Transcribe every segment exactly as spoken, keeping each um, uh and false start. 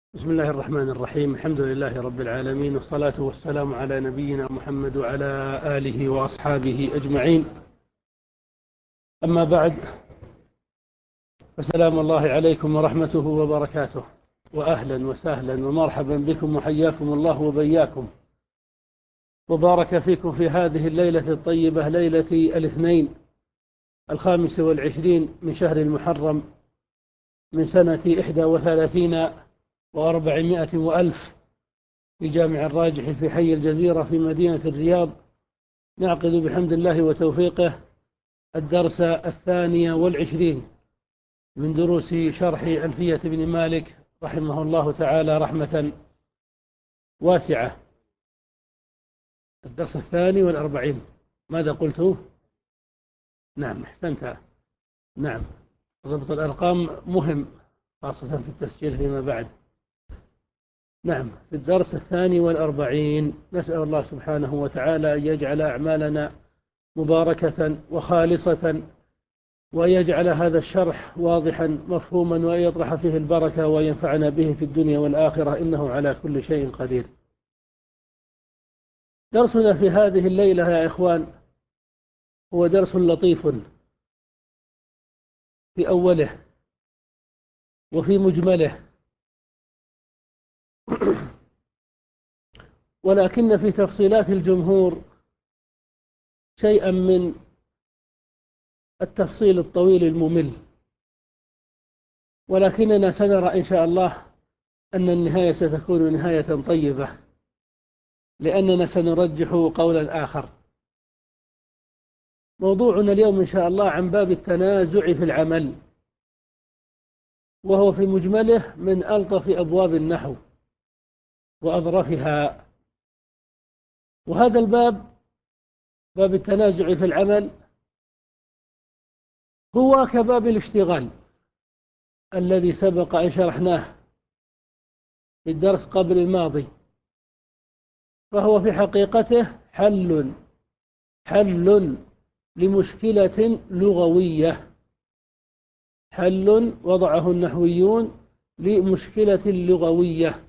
بسم الله الرحمن الرحيم. الحمد لله رب العالمين، والصلاة والسلام على نبينا محمد وعلى آله وأصحابه أجمعين. أما بعد، فسلام الله عليكم ورحمته وبركاته، وأهلا وسهلا ومرحبا بكم، وحياكم الله وبياكم، وبارك فيكم في هذه الليلة الطيبة، ليلة الاثنين الخامس والعشرين من شهر المحرم من سنة إحدى وثلاثين وأربعمائة وألف في جامع الراجح في حي الجزيرة في مدينة الرياض. نعقد بحمد الله وتوفيقه الدرس الثاني والعشرين من دروس شرح ألفية بن مالك رحمه الله تعالى رحمة واسعة. الدرس الثاني والأربعين. ماذا قلت؟ نعم، أحسنت. نعم، ضبط الأرقام مهم، خاصة في التسجيل فيما بعد. نعم، في الدرس الثاني والأربعين. نسأل الله سبحانه وتعالى أن يجعل أعمالنا مباركة وخالصة، ويجعل هذا الشرح واضحا مفهوما، ويطرح فيه البركة، وينفعنا به في الدنيا والآخرة، إنه على كل شيء قدير. درسنا في هذه الليلة يا إخوان هو درس لطيف في أوله وفي مجمله، ولكن في تفصيلات الجمهور شيئا من التفصيل الطويل الممل، ولكننا سنرى إن شاء الله أن النهاية ستكون نهاية طيبة، لأننا سنرجح قولا آخر. موضوعنا اليوم إن شاء الله عن باب التنازع في العمل، وهو في مجمله من ألطف أبواب النحو وأظرفها. وهذا الباب، باب التنازع في العمل، هو كباب الاشتغال الذي سبق أن شرحناه في الدرس قبل الماضي، فهو في حقيقته حل حل لمشكلة لغوية، حل وضعه النحويون لمشكلة لغوية.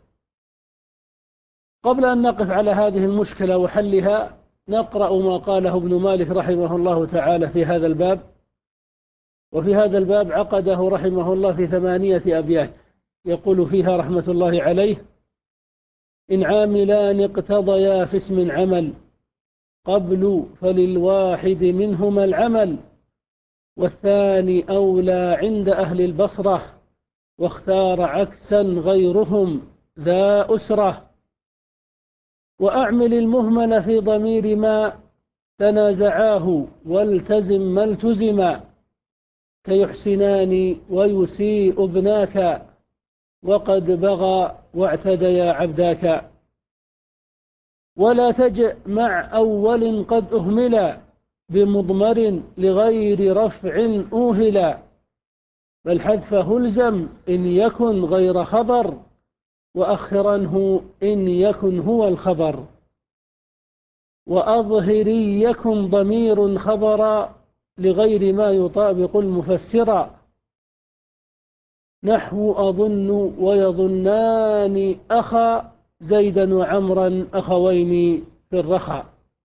قبل أن نقف على هذه المشكلة وحلها، نقرأ ما قاله ابن مالك رحمه الله تعالى في هذا الباب. وفي هذا الباب عقده رحمه الله في ثمانية أبيات، يقول فيها رحمة الله عليه: إن عاملان اقتضيا في اسم عمل، قبل فللواحد منهما العمل، والثاني أولى عند أهل البصرة، واختار عكسا غيرهم ذا أسرة. وأعمل المهمل في ضمير ما تنازعاه، والتزم ما التزما، كيحسنان ويسيء ابناك، وقد بغى واعتديا عبداك. ولا تجئ مع أول قد أهملا، بمضمر لغير رفع أوهلا، بل حذفه الزم إن يكن غير خبر، وأخرنه إن يكن هو الخبر. وأظهري يكن ضمير خبرا، لغير ما يطابق المفسرا، نحو أظن ويظنان أخا، زيدا وعمرا أخوين في الرخاء.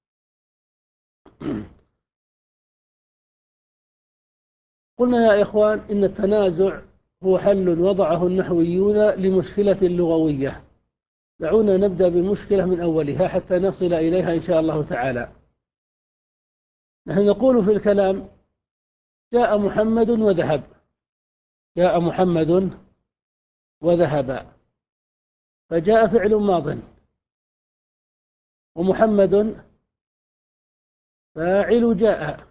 قلنا يا إخوان إن التنازع هو حل وضعه النحويون لمشكلة لغوية. دعونا نبدأ بالمشكلة من أولها حتى نصل إليها إن شاء الله تعالى. نحن نقول في الكلام: جاء محمد وذهب، جاء محمد وذهب، فجاء فعل ماض، ومحمد فاعل جاء،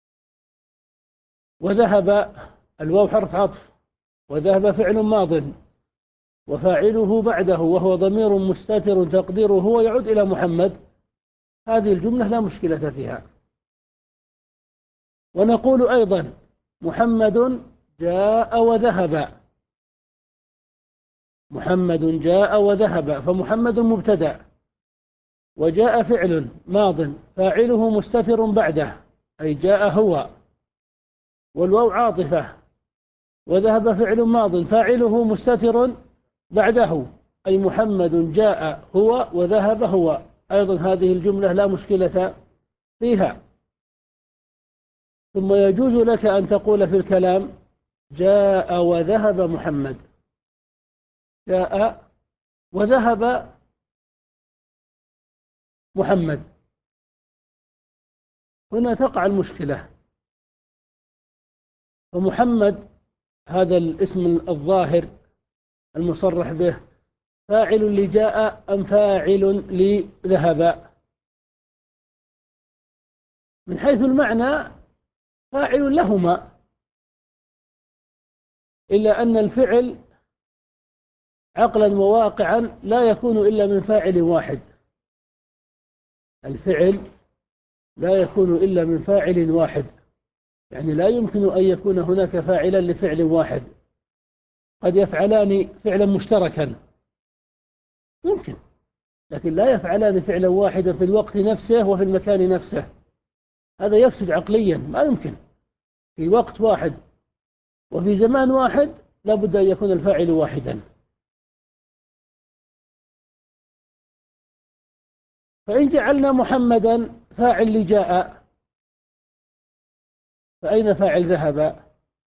وذهب الواو حرف عطف، وذهب فعل ماض، وفاعله بعده وهو ضمير مستتر تقديره هو يعود إلى محمد. هذه الجملة لا مشكلة فيها. ونقول أيضا: محمد جاء وذهب، محمد جاء وذهب، فمحمد مبتدأ، وجاء فعل ماض فاعله مستتر بعده أي جاء هو، والواو عاطفة، وذهب فعل ماض فاعله مستتر بعده، أي محمد جاء هو وذهب هو، أيضا هذه الجملة لا مشكلة فيها. ثم يجوز لك أن تقول في الكلام جاء وذهب محمد، جاء وذهب محمد، هنا تقع المشكلة. ومحمد هذا الاسم الظاهر المصرح به فاعل لجاء أم فاعل لذهب؟ من حيث المعنى فاعل لهما، إلا أن الفعل عقلا وواقعا لا يكون إلا من فاعل واحد. الفعل لا يكون إلا من فاعل واحد، يعني لا يمكن أن يكون هناك فاعلا لفعل واحد. قد يفعلان فعلا مشتركا يمكن، لكن لا يفعلان فعلا واحدا في الوقت نفسه وفي المكان نفسه، هذا يفسد عقليا، ما يمكن. في وقت واحد وفي زمان واحد لا بد أن يكون الفاعل واحدا. فإن جعلنا محمدا فاعل لجاء، فأين فاعل ذهب؟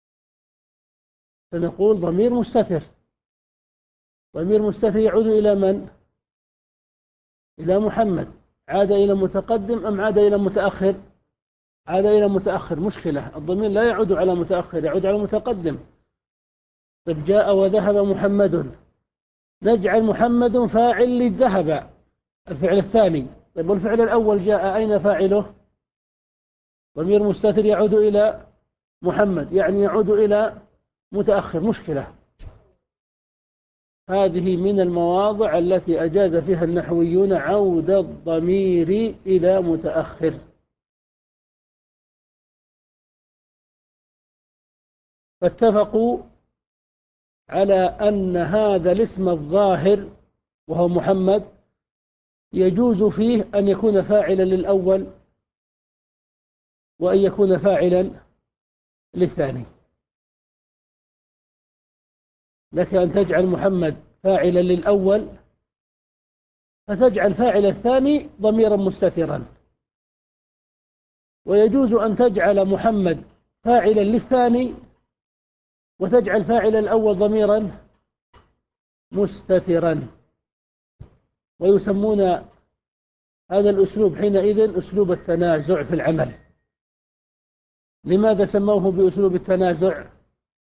فنقول ضمير مستتر. ضمير مستتر يعود إلى من؟ إلى محمد. عاد إلى متقدم أم عاد إلى متأخر؟ عاد إلى متأخر. مشكلة، الضمير لا يعود على متأخر، يعود على متقدم. طيب جاء وذهب محمد، نجعل محمد فاعل للذهب، الفعل الثاني. طيب والفعل الأول جاء، أين فاعله؟ ضمير مستتر يعود إلى محمد، يعني يعود إلى متأخر. مشكلة. هذه من المواضع التي أجاز فيها النحويون عود الضمير إلى متأخر. فاتفقوا على أن هذا الاسم الظاهر وهو محمد يجوز فيه أن يكون فاعلا للأول وأن يكون فاعلا للثاني. لك أن تجعل محمد فاعلا للأول فتجعل فاعل الثاني ضميرا مستترا، ويجوز أن تجعل محمد فاعلا للثاني وتجعل فاعل الأول ضميرا مستترا. ويسمون هذا الأسلوب حينئذ أسلوب التنازع في العمل. لماذا سموه بأسلوب التنازع؟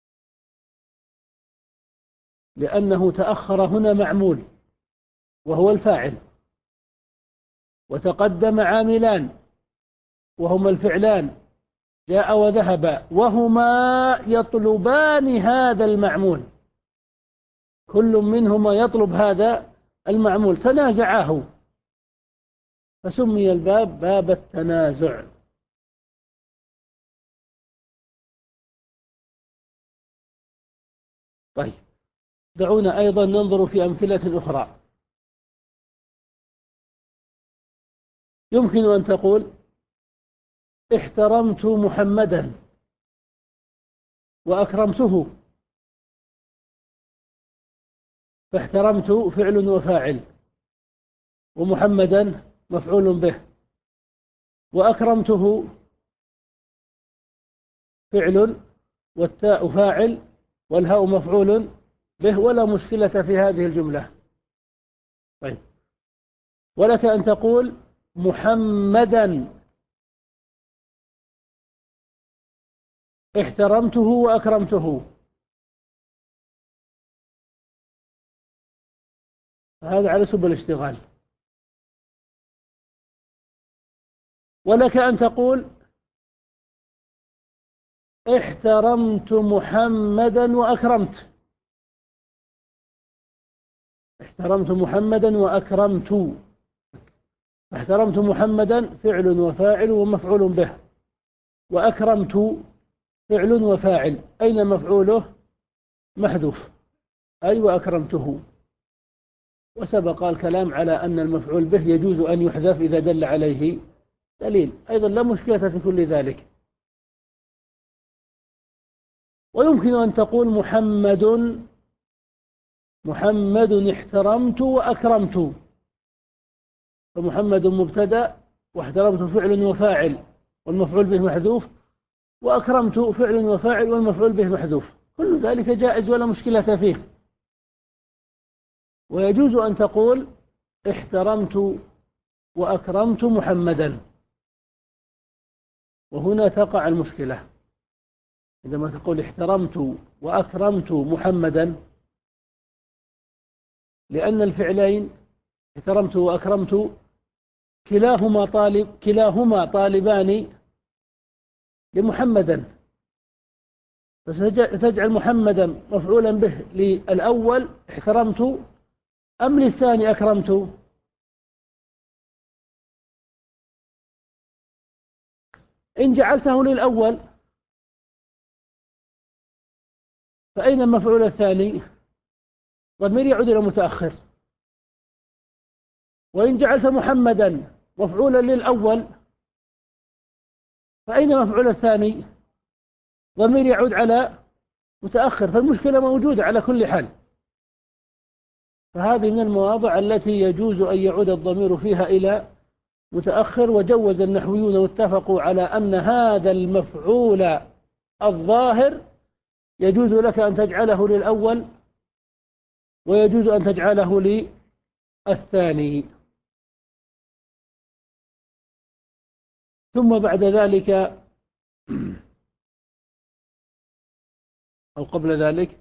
لأنه تأخر هنا معمول وهو الفاعل، وتقدم عاملان وهما الفعلان جاء وذهب، وهما يطلبان هذا المعمول، كل منهما يطلب هذا المعمول، تنازعاه، فسمي الباب باب التنازع. طيب دعونا أيضا ننظر في أمثلة أخرى. يمكن أن تقول احترمت محمدا وأكرمته، فاحترمت فعل وفاعل، ومحمدا مفعول به، وأكرمته فعل والتاء فاعل والهاء مفعول به، ولا مشكلة في هذه الجملة. طيب ولك أن تقول محمدا احترمته وأكرمته، هذا على سبيل الاشتغال. ولك أن تقول احترمت محمدا وأكرمت، احترمت محمدا وأكرمت، احترمت محمدا فعل وفاعل ومفعول به، وأكرمت فعل وفاعل، أين مفعوله؟ محذوف، أي وأكرمته. وسبق الكلام على أن المفعول به يجوز أن يحذف إذا دل عليه دليل، أيضا لا مشكلة في كل ذلك. ويمكن أن تقول محمد محمد احترمت وأكرمت، فمحمد مبتدأ واحترمت فعل وفاعل والمفعول به محذوف، وأكرمت فعل وفاعل والمفعول به محذوف، كل ذلك جائز ولا مشكلة فيه. ويجوز أن تقول احترمت وأكرمت محمدا، وهنا تقع المشكلة عندما تقول احترمت وأكرمت محمدا، لأن الفعلين احترمت وأكرمت كلاهما طالب كلاهما طالبان لمحمدا، فتجعل محمدا مفعولا به للأول احترمت أم للثاني أكرمت؟ إن جعلته للأول فأين المفعول الثاني؟ ضمير يعود إلى متأخر. وإن جعلت محمدا مفعولا للأول فأين مفعول الثاني؟ ضمير يعود على متأخر، فالمشكلة موجودة على كل حال. فهذه من المواضع التي يجوز أن يعود الضمير فيها إلى متأخر، وجوز النحويون واتفقوا على أن هذا المفعول الظاهر يجوز لك أن تجعله للأول ويجوز أن تجعله للثاني. ثم بعد ذلك أو قبل ذلك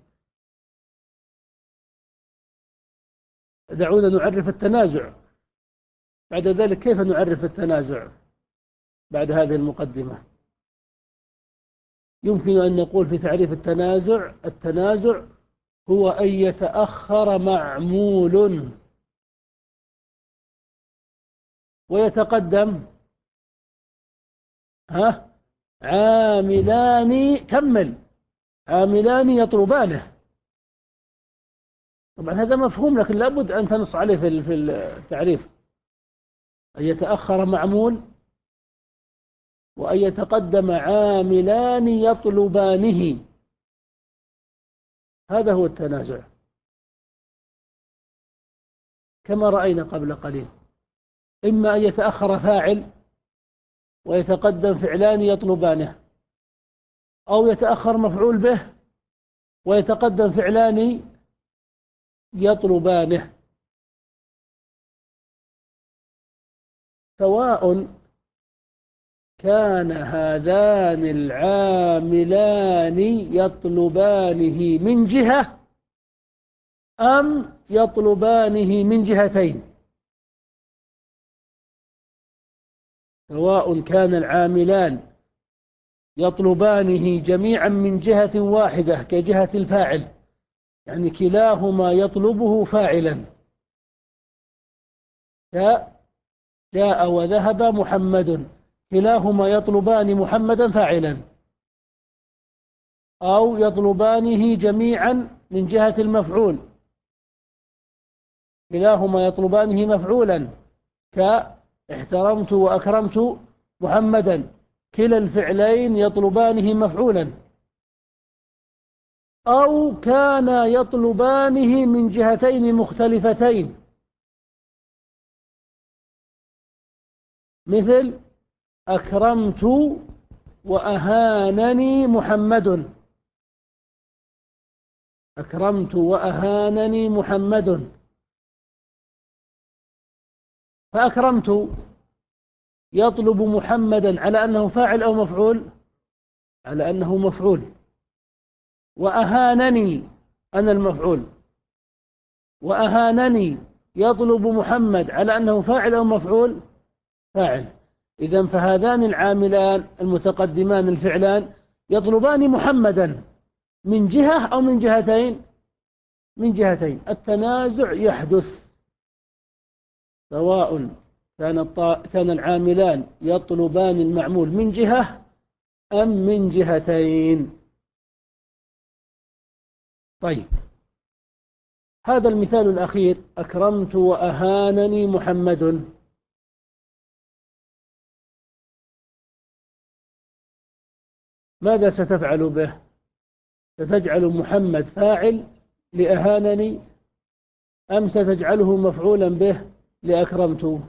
دعونا نعرف التنازع. بعد ذلك كيف نعرف التنازع بعد هذه المقدمة؟ يمكن أن نقول في تعريف التنازع: التنازع هو أن يتأخر معمول ويتقدم ها عاملان كمل عاملان يطلبانه. طبعا هذا مفهوم، لكن لابد أن تنص عليه في التعريف: أن يتأخر معمول وأن يتقدم عاملان يطلبانه، هذا هو التنازع كما رأينا قبل قليل. إما أن يتأخر فاعل ويتقدم فعلان يطلبانه، أو يتأخر مفعول به ويتقدم فعلان يطلبانه، سواء كان هذان العاملان يطلبانه من جهة أم يطلبانه من جهتين. سواء كان العاملان يطلبانه جميعا من جهة واحدة كجهة الفاعل، يعني كلاهما يطلبه فاعلا، جاء وذهب محمد، كلاهما يطلبان محمدا فاعلا، أو يطلبانه جميعا من جهة المفعول، كلاهما يطلبانه مفعولا كاحترمت وأكرمت محمدا، كلا الفعلين يطلبانه مفعولا. أو كانا يطلبانه من جهتين مختلفتين، مثل أكرمت وأهانني محمد، أكرمت وأهانني محمد، فأكرمت يطلب محمدا على أنه فاعل أو مفعول؟ على أنه مفعول. وأهانني أنا المفعول، وأهانني يطلب محمد على أنه فاعل أو مفعول؟ فاعل. إذن فهذان العاملان المتقدمان الفعلان يطلبان محمدا من جهة أو من جهتين؟ من جهتين. التنازع يحدث سواء كان كان العاملان يطلبان المعمول من جهة أم من جهتين. طيب، هذا المثال الأخير: أكرمت وأهانني محمد، ماذا ستفعل به؟ ستجعل محمد فاعل لأهانني أم ستجعله مفعولا به لأكرمت؟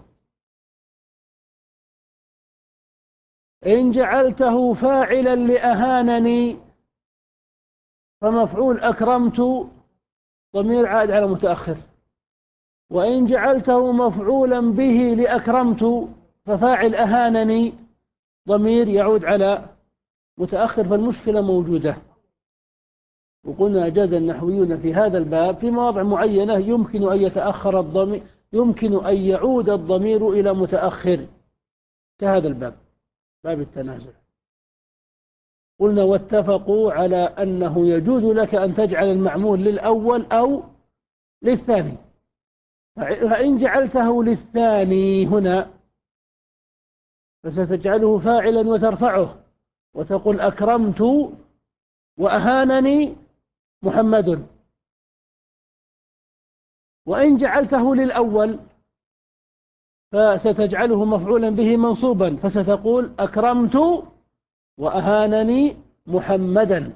إن جعلته فاعلا لأهانني فمفعول أكرمت ضمير عائد على متأخر، وإن جعلته مفعولا به لأكرمت ففاعل أهانني ضمير يعود على متأخر. فالمشكلة موجودة. وقلنا أجاز النحويون في هذا الباب في مواضع معينة يمكن أن يتأخر الضمير، يمكن أن يعود الضمير إلى متأخر كهذا الباب، باب التنازع. قلنا واتفقوا على أنه يجوز لك أن تجعل المعمول للأول أو للثاني. فإن جعلته للثاني هنا فستجعله فاعلا وترفعه وتقول أكرمت وأهانني محمد. وإن جعلته للأول فستجعله مفعولا به منصوبا فستقول أكرمت وأهانني محمدا.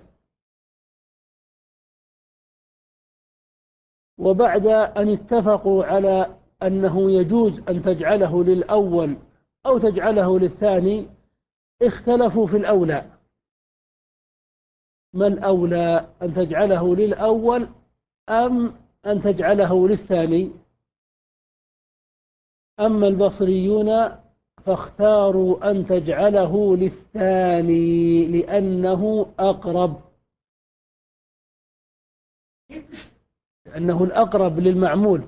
وبعد أن اتفقوا على أنه يجوز أن تجعله للأول أو تجعله للثاني اختلفوا في الأولى. ما الأولى، أن تجعله للأول أم أن تجعله للثاني؟ أما البصريون فاختاروا أن تجعله للثاني لأنه أقرب، لأنه الأقرب للمعمول.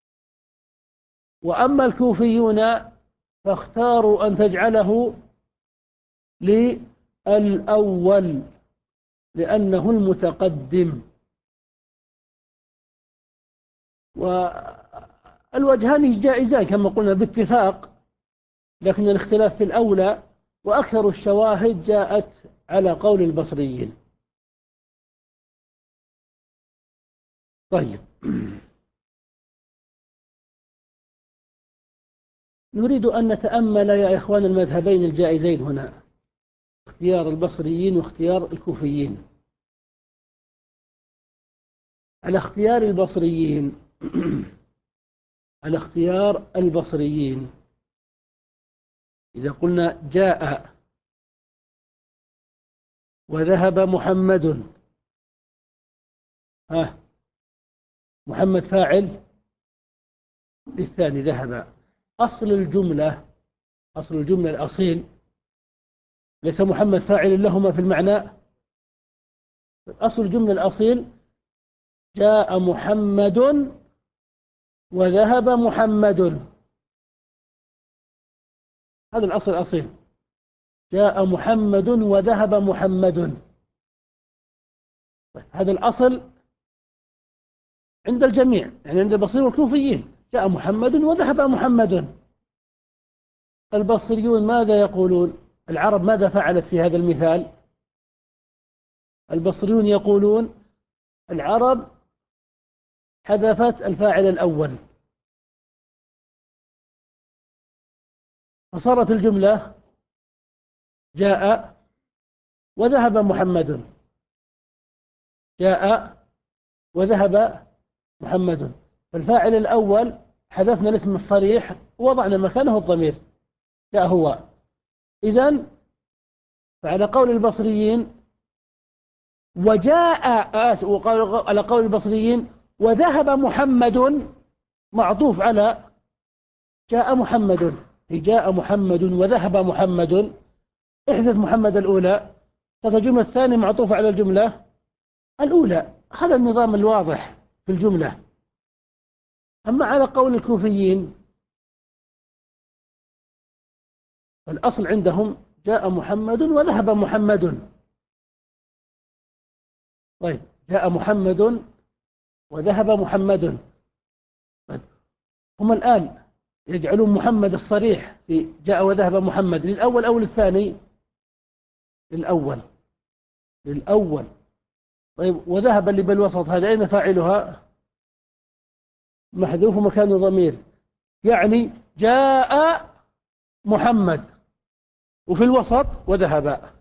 وأما الكوفيون فاختاروا أن تجعله للأول لأنه المتقدم. والوجهان جائزان كما قلنا باتفاق، لكن الاختلاف في الأولى، وأكثر الشواهد جاءت على قول البصريين. طيب، نريد أن نتأمل يا إخوان المذهبين الجائزين هنا، اختيار البصريين واختيار الكوفيين. على اختيار البصريين على اختيار البصريين إذا قلنا جاء وذهب محمد، ها محمد فاعل للثاني ذهب. أصل الجملة أصل الجملة الأصيل ليس محمد فاعل لهما في المعنى. أصل الجملة الأصيل جاء محمد وذهب محمد، هذا الأصل الأصيل. جاء محمد وذهب محمد، هذا الأصل عند الجميع، يعني عند البصريين والكوفيين. جاء محمد وذهب محمد. البصريون ماذا يقولون؟ العرب ماذا فعلت في هذا المثال؟ البصريون يقولون العرب حذفت الفاعل الأول، فصارت الجملة جاء وذهب محمد، جاء وذهب محمد. فالفاعل الأول حذفنا الاسم الصريح ووضعنا مكانه الضمير جاء هو. إذن فعلى قول البصريين وجاء على قول البصريين وذهب محمد معطوف على جاء محمد. جاء محمد وذهب محمد، احذف محمد الأولى، فالجملة الثانية معطوفة على الجملة الأولى. هذا النظام الواضح في الجملة. أما على قول الكوفيين الأصل عندهم جاء محمد وذهب محمد. طيب، جاء محمد وذهب محمد. طيب، هم الآن يجعلون محمد الصريح في جاء وذهب محمد للأول أو للثاني؟ للأول للأول. طيب، وذهب اللي بالوسط هذا أين فاعلها؟ محذوف مكان ضمير، يعني جاء محمد وفي الوسط وذهب.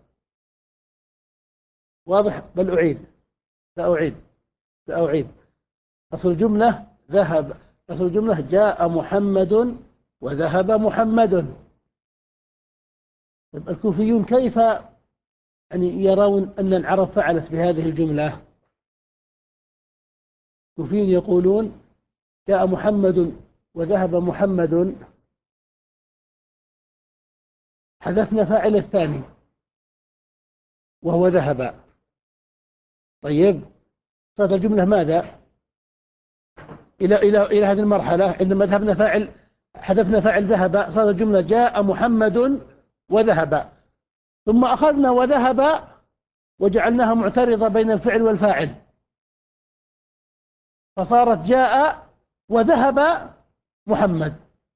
واضح؟ بل أعيد سأعيد سأعيد أصل الجملة ذهب، أصل الجملة جاء محمد وذهب محمد. الكوفيون كيف يعني يرون أن العرب فعلت بهذه الجملة؟ الكوفيون يقولون جاء محمد وذهب محمد، حذفنا فاعل الثاني وهو ذهب. طيب صارت الجملة ماذا؟ إلى إلى إلى هذه المرحلة عندما ذهبنا فاعل حذفنا فاعل ذهب، صارت الجملة جاء محمد وذهب، ثم أخذنا وذهب وجعلناها معترضة بين الفعل والفاعل، فصارت جاء وذهب محمد.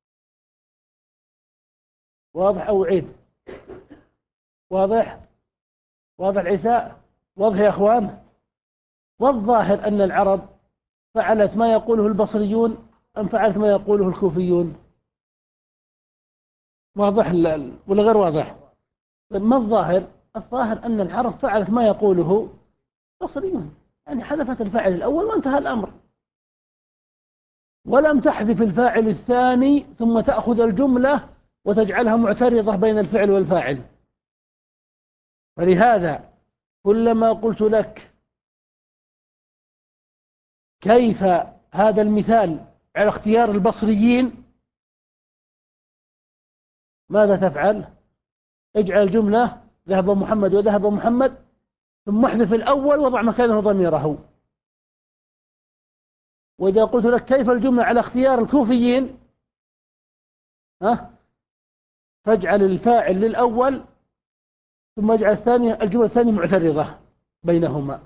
واضح أو عيد؟ واضح؟ واضح العساء؟ واضح يا أخوان؟ والظاهر أن العرب فعلت ما يقوله البصريون أم فعلت ما يقوله الكوفيون؟ واضح ولا غير واضح؟ ما الظاهر؟ الظاهر أن العرب فعلت ما يقوله البصريون، يعني حذفت الفاعل الأول وانتهى الأمر، ولم تحذف الفاعل الثاني ثم تأخذ الجملة وتجعلها معترضة بين الفعل والفاعل. فلهذا كلما قلت لك كيف هذا المثال على اختيار البصريين، ماذا تفعل؟ اجعل جملة ذهب محمد وذهب محمد ثم احذف الأول وضع مكانه ضميره. وإذا قلت لك كيف الجملة على اختيار الكوفيين، ها فاجعل الفاعل للأول ثم اجعل الثانية الجملة الثانية معترضة بينهما.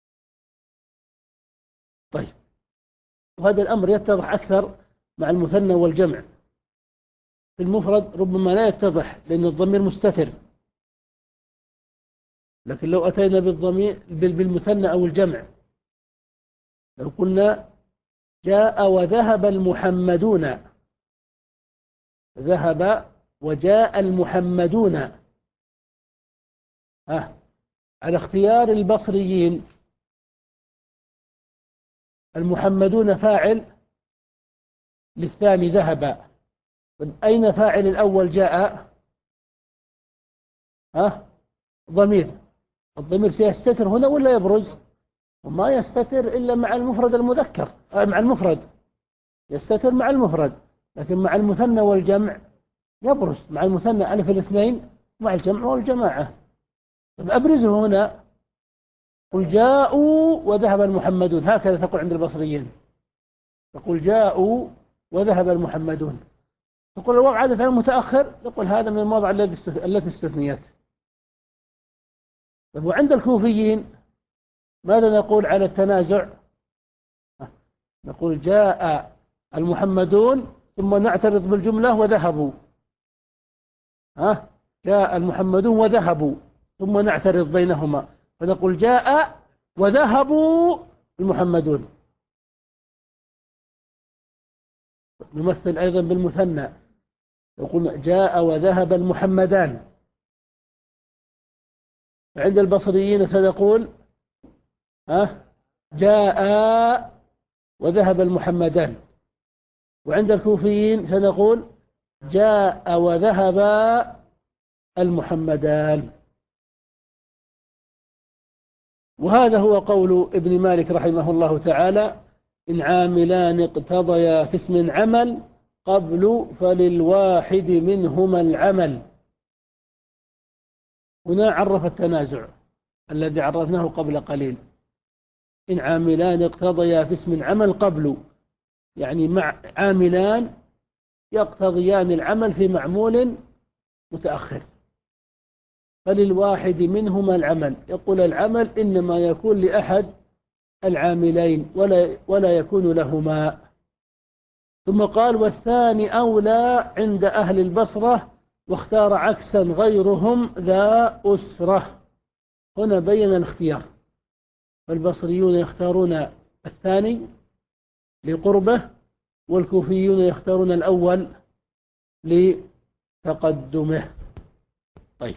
طيب، وهذا الأمر يتضح أكثر مع المثنى والجمع. في المفرد ربما لا يتضح لأن الضمير مستتر، لكن لو أتينا بالضمير بالمثنى أو الجمع، لو قلنا جاء وذهب المحمدون، ذهب وجاء المحمدون، ها على اختيار البصريين المحمدون فاعل للثاني ذهب، أين فاعل الأول جاء؟ ها ضمير، الضمير سيستتر هنا ولا يبرز؟ وما يستتر إلا مع المفرد المذكر، مع المفرد يستتر مع المفرد، لكن مع المثنى والجمع يبرز. مع المثنى ألف الاثنين، مع الجمع والجماعة. أبرزه هنا، قل جاءوا وذهب المحمدون، هكذا تقول عند البصريين، تقول جاءوا وذهب المحمدون. تقول الواو عادة فعل متأخر، تقول هذا من المواضع التي استثنيت. وعند الكوفيين ماذا نقول على التنازع؟ نقول جاء المحمدون ثم نعترض بالجملة وذهبوا، ها جاء المحمدون وذهبوا ثم نعترض بينهما فنقول جاء وذهبوا المحمدون. نمثل أيضا بالمثنى، يقول جاء وذهب المحمدان. عند البصريين سنقول ها جاء وذهب المحمدان، وعند الكوفيين سنقول جاء وذهب المحمدان. وهذا هو قول ابن مالك رحمه الله تعالى: إن عاملان اقتضيا في اسم عمل قبل فللواحد منهما العمل. هنا عرف التنازع الذي عرفناه قبل قليل. إن عاملان اقتضيا في اسم عمل قبل، يعني مع عاملان يقتضيان العمل في معمول متأخر، فللواحد منهما العمل. يقول العمل إنما يكون لأحد العاملين ولا ولا يكون لهما. ثم قال: والثاني أولى عند أهل البصرة، واختار عكسا غيرهم ذا أسرة. هنا بين الاختيار، فالبصريون يختارون الثاني لقربه، والكوفيون يختارون الأول لتقدمه. طيب،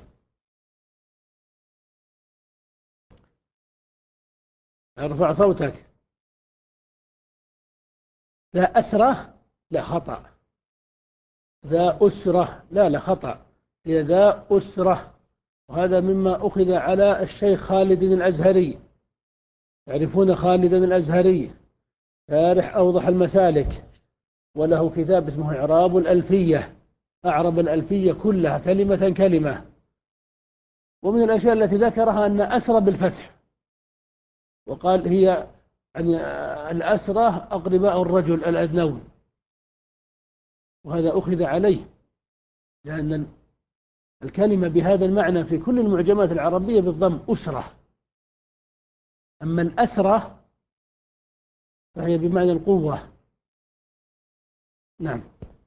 ارفع صوتك. ذا أسرة لا خطأ، ذا أسرة لا لا خطأ، هي ذا أسرة. وهذا مما أخذ على الشيخ خالد الأزهري، تعرفون خالد الأزهري شارح أوضح المسالك، وله كتاب اسمه إعراب الألفية، أعرب الألفية كلها كلمة كلمة. ومن الأشياء التي ذكرها أن أسرى بالفتح، وقال هي يعني الأسرى أقرباء الرجل الأدنون، وهذا أخذ عليه لأن الكلمة بهذا المعنى في كل المعجمات العربية بالضم أسرة. أما الأسرة فهي بمعنى القوة. نعم.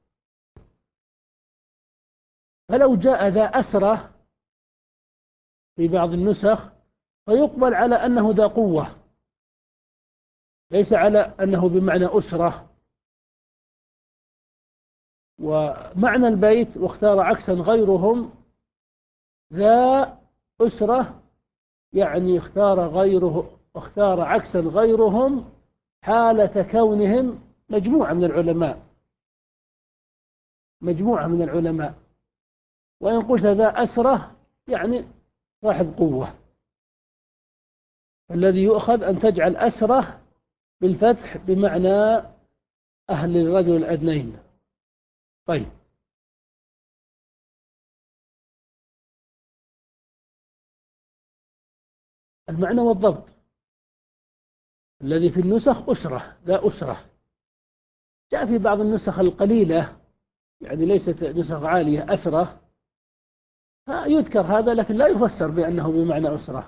فلو جاء ذا أسرة في بعض النسخ فيقبل على أنه ذا قوة، ليس على أنه بمعنى أسرة. ومعنى البيت واختار عكسا غيرهم ذا أسرة، يعني اختار غيره، اختار عكسا غيرهم حالة كونهم مجموعة من العلماء، مجموعة من العلماء. وإن قلت ذا أسرة يعني صاحب قوة، الذي يؤخذ أن تجعل أسرة بالفتح بمعنى أهل الرجل الأدنين. طيب، المعنى والضبط الذي في النسخ أسرة، ذا أسرة. جاء في بعض النسخ القليلة يعني ليست نسخ عالية أسرة، يذكر هذا لكن لا يفسر بأنه بمعنى أسرة.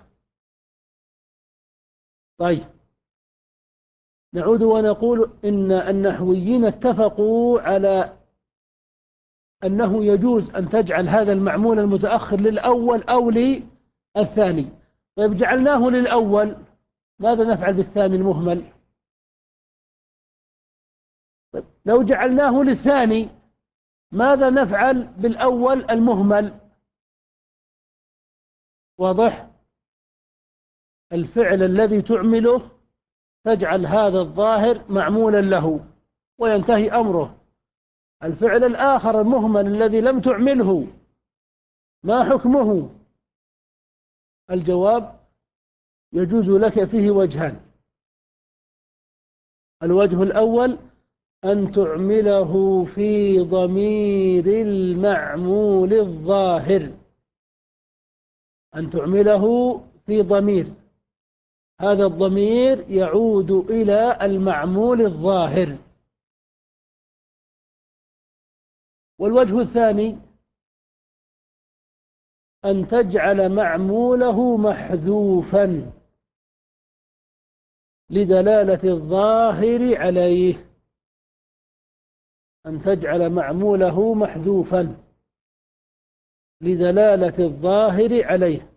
طيب، نعود ونقول إن النحويين اتفقوا على أنه يجوز أن تجعل هذا المعمول المتأخر للأول أو للثاني. طيب، جعلناه للأول، ماذا نفعل بالثاني المهمل؟ طيب، لو جعلناه للثاني ماذا نفعل بالأول المهمل؟ واضح؟ الفعل الذي تعمله تجعل هذا الظاهر معمولا له وينتهي أمره. الفعل الآخر المهمل الذي لم تعمله ما حكمه؟ الجواب يجوز لك فيه وجهان. الوجه الأول أن تعمله في ضمير المعمول الظاهر، أن تعمله في ضمير، هذا الضمير يعود إلى المعمول الظاهر. والوجه الثاني أن تجعل معموله محذوفا لدلالة الظاهر عليه، أن تجعل معموله محذوفا لدلالة الظاهر عليه.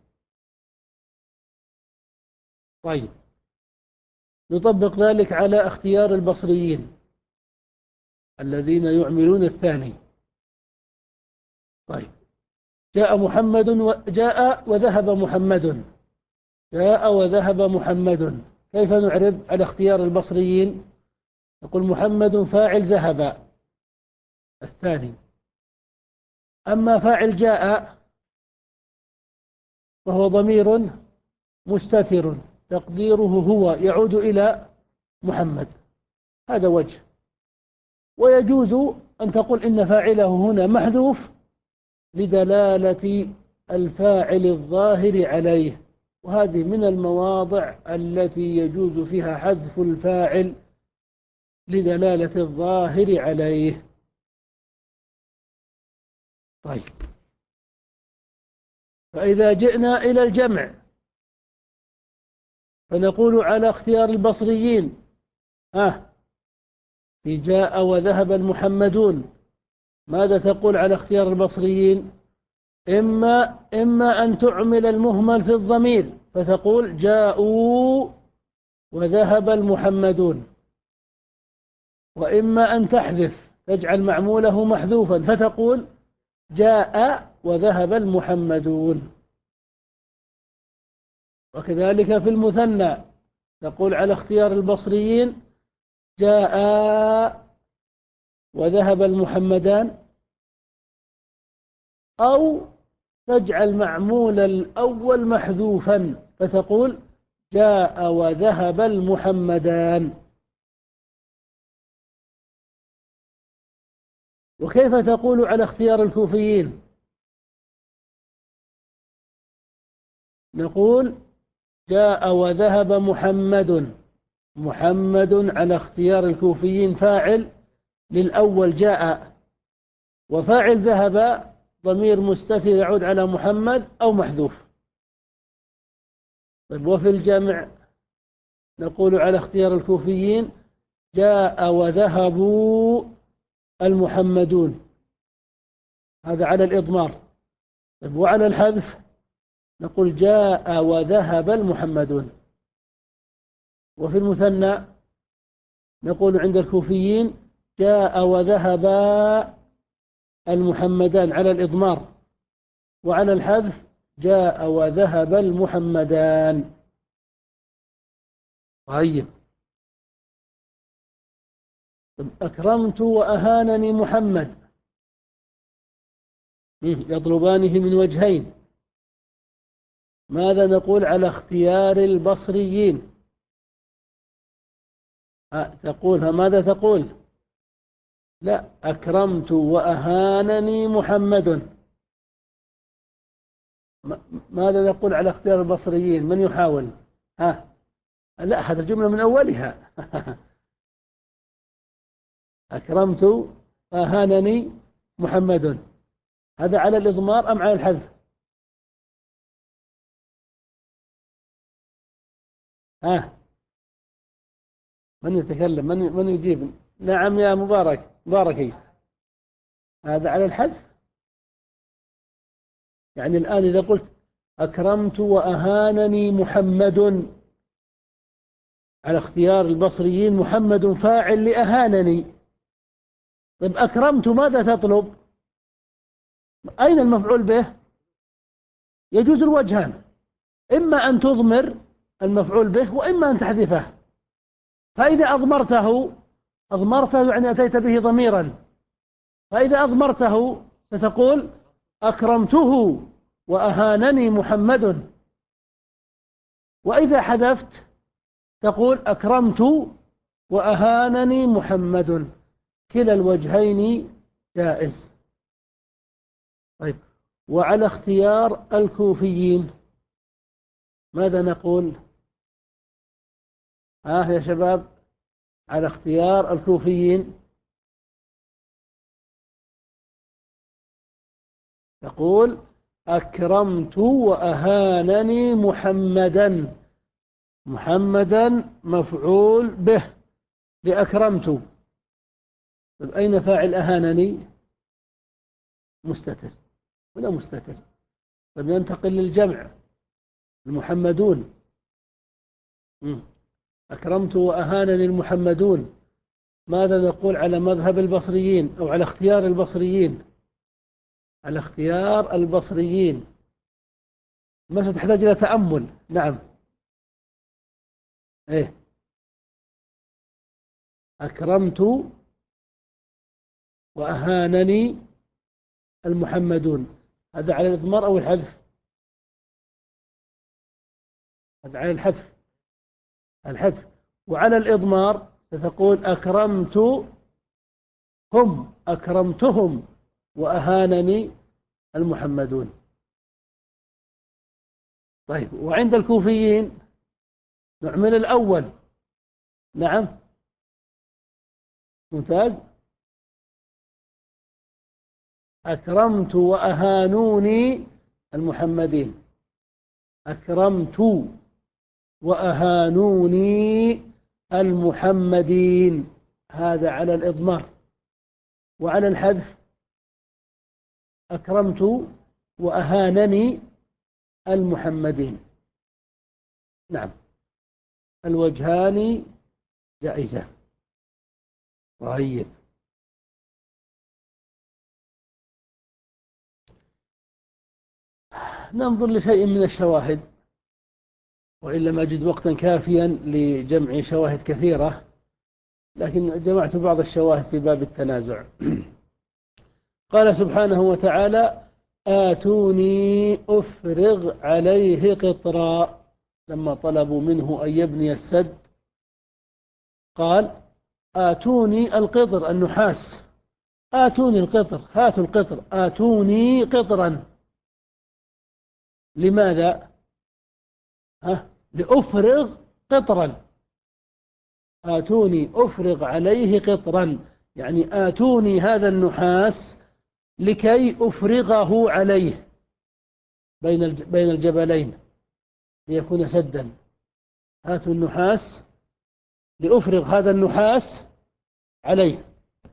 طيب، نطبق ذلك على اختيار البصريين الذين يعملون الثاني. طيب، جاء محمد وجاء وذهب محمد، جاء وذهب محمد، كيف نعرب على اختيار البصريين؟ نقول محمد فاعل ذهب الثاني، أما فاعل جاء فهو ضمير مستتر تقديره هو يعود إلى محمد، هذا وجه. ويجوز أن تقول إن فاعله هنا محذوف لدلالة الفاعل الظاهر عليه، وهذه من المواضع التي يجوز فيها حذف الفاعل لدلالة الظاهر عليه. طيب، فإذا جئنا إلى الجمع فنقول على اختيار البصريين ها في جاء وذهب المحمدون، ماذا تقول على اختيار البصريين؟ إما إما أن تعمل المهمل في الضمير فتقول جاءوا وذهب المحمدون، وإما أن تحذف تجعل معموله محذوفا فتقول جاء وذهب المحمدون. وكذلك في المثنى تقول على اختيار البصريين جاء وذهب المحمدان، أو تجعل معمول الأول محذوفا فتقول جاء وذهب المحمدان. وكيف تقول على اختيار الكوفيين؟ نقول جاء وذهب محمد، محمد على اختيار الكوفيين فاعل للأول جاء، وفاعل ذهب ضمير مستتر يعود على محمد أو محذوف. طيب وفي الجمع نقول على اختيار الكوفيين جاء وذهبوا المحمدون، هذا على الإضمار. طيب وعلى الحذف نقول جاء وذهب المحمدون. وفي المثنى نقول عند الكوفيين جاء وذهب المحمدان على الإضمار، وعلى الحذف جاء وذهب المحمدان. طيب أكرمت وأهانني محمد يطلبانه من وجهين، ماذا نقول على اختيار البصريين؟ تقول ماذا تقول؟ لا، أكرمت وأهانني محمد. ماذا نقول على اختيار البصريين؟ من يحاول؟ ها؟ لا، هذا الجملة من أولها. أكرمت أهانني محمد، هذا على الإضمار أم على الحذف؟ ها؟ من يتكلم؟ من من يجيب؟ نعم يا مبارك مباركي، هذا على الحذف. يعني الآن إذا قلت أكرمت وأهانني محمد على اختيار البصريين، محمد فاعل لأهانني. طيب أكرمت ماذا تطلب؟ أين المفعول به؟ يجوز الوجهان، إما أن تضمر المفعول به وإما أن تحذفه. فإذا أضمرته أضمرته يعني أتيت به ضميرا، فإذا أضمرته ستقول أكرمته وأهانني محمد، وإذا حذفت تقول أكرمت وأهانني محمد. كلا الوجهين جائز. طيب وعلى اختيار الكوفيين ماذا نقول؟ ها آه يا شباب، على اختيار الكوفيين تقول أكرمت وأهانني محمدا، محمدا مفعول به لأكرمت. طيب أين فاعل أهانني؟ مستتر ولا مستتر. طيب ننتقل للجمع، المحمدون. أكرمت وأهانني المحمدون، ماذا نقول على مذهب البصريين أو على اختيار البصريين؟ على اختيار البصريين ما تحتاج إلى تأمل. نعم إيه، أكرمت وأهانني المحمدون، هذا على الإضمار أو الحذف؟ هذا على الحذف، الحذف. وعلى الإضمار ستقول أكرمت هم أكرمتهم وأهانني المحمدون. طيب وعند الكوفيين نعمل الأول. نعم ممتاز. أكرمت وأهانوني المحمدين، أكرمت وأهانوني المحمدين، هذا على الإضمار. وعلى الحذف أكرمت وأهانني المحمدين. نعم الوجهان جائزة. طيب ننظر لشيء من الشواهد، وإن لم أجد وقتا كافيا لجمع شواهد كثيرة لكن جمعت بعض الشواهد في باب التنازع. قال سبحانه وتعالى: آتوني أفرغ عليه قطرا. لما طلبوا منه أن يبني السد قال: آتوني القطر النحاس، آتوني القطر، هاتوا القطر، آتوني قطرا. لماذا؟ ها؟ لأفرغ قطرا. آتوني أفرغ عليه قطرا، يعني آتوني هذا النحاس لكي أفرغه عليه بين بين الجبلين ليكون سدا. هاتوا النحاس لأفرغ هذا النحاس عليه.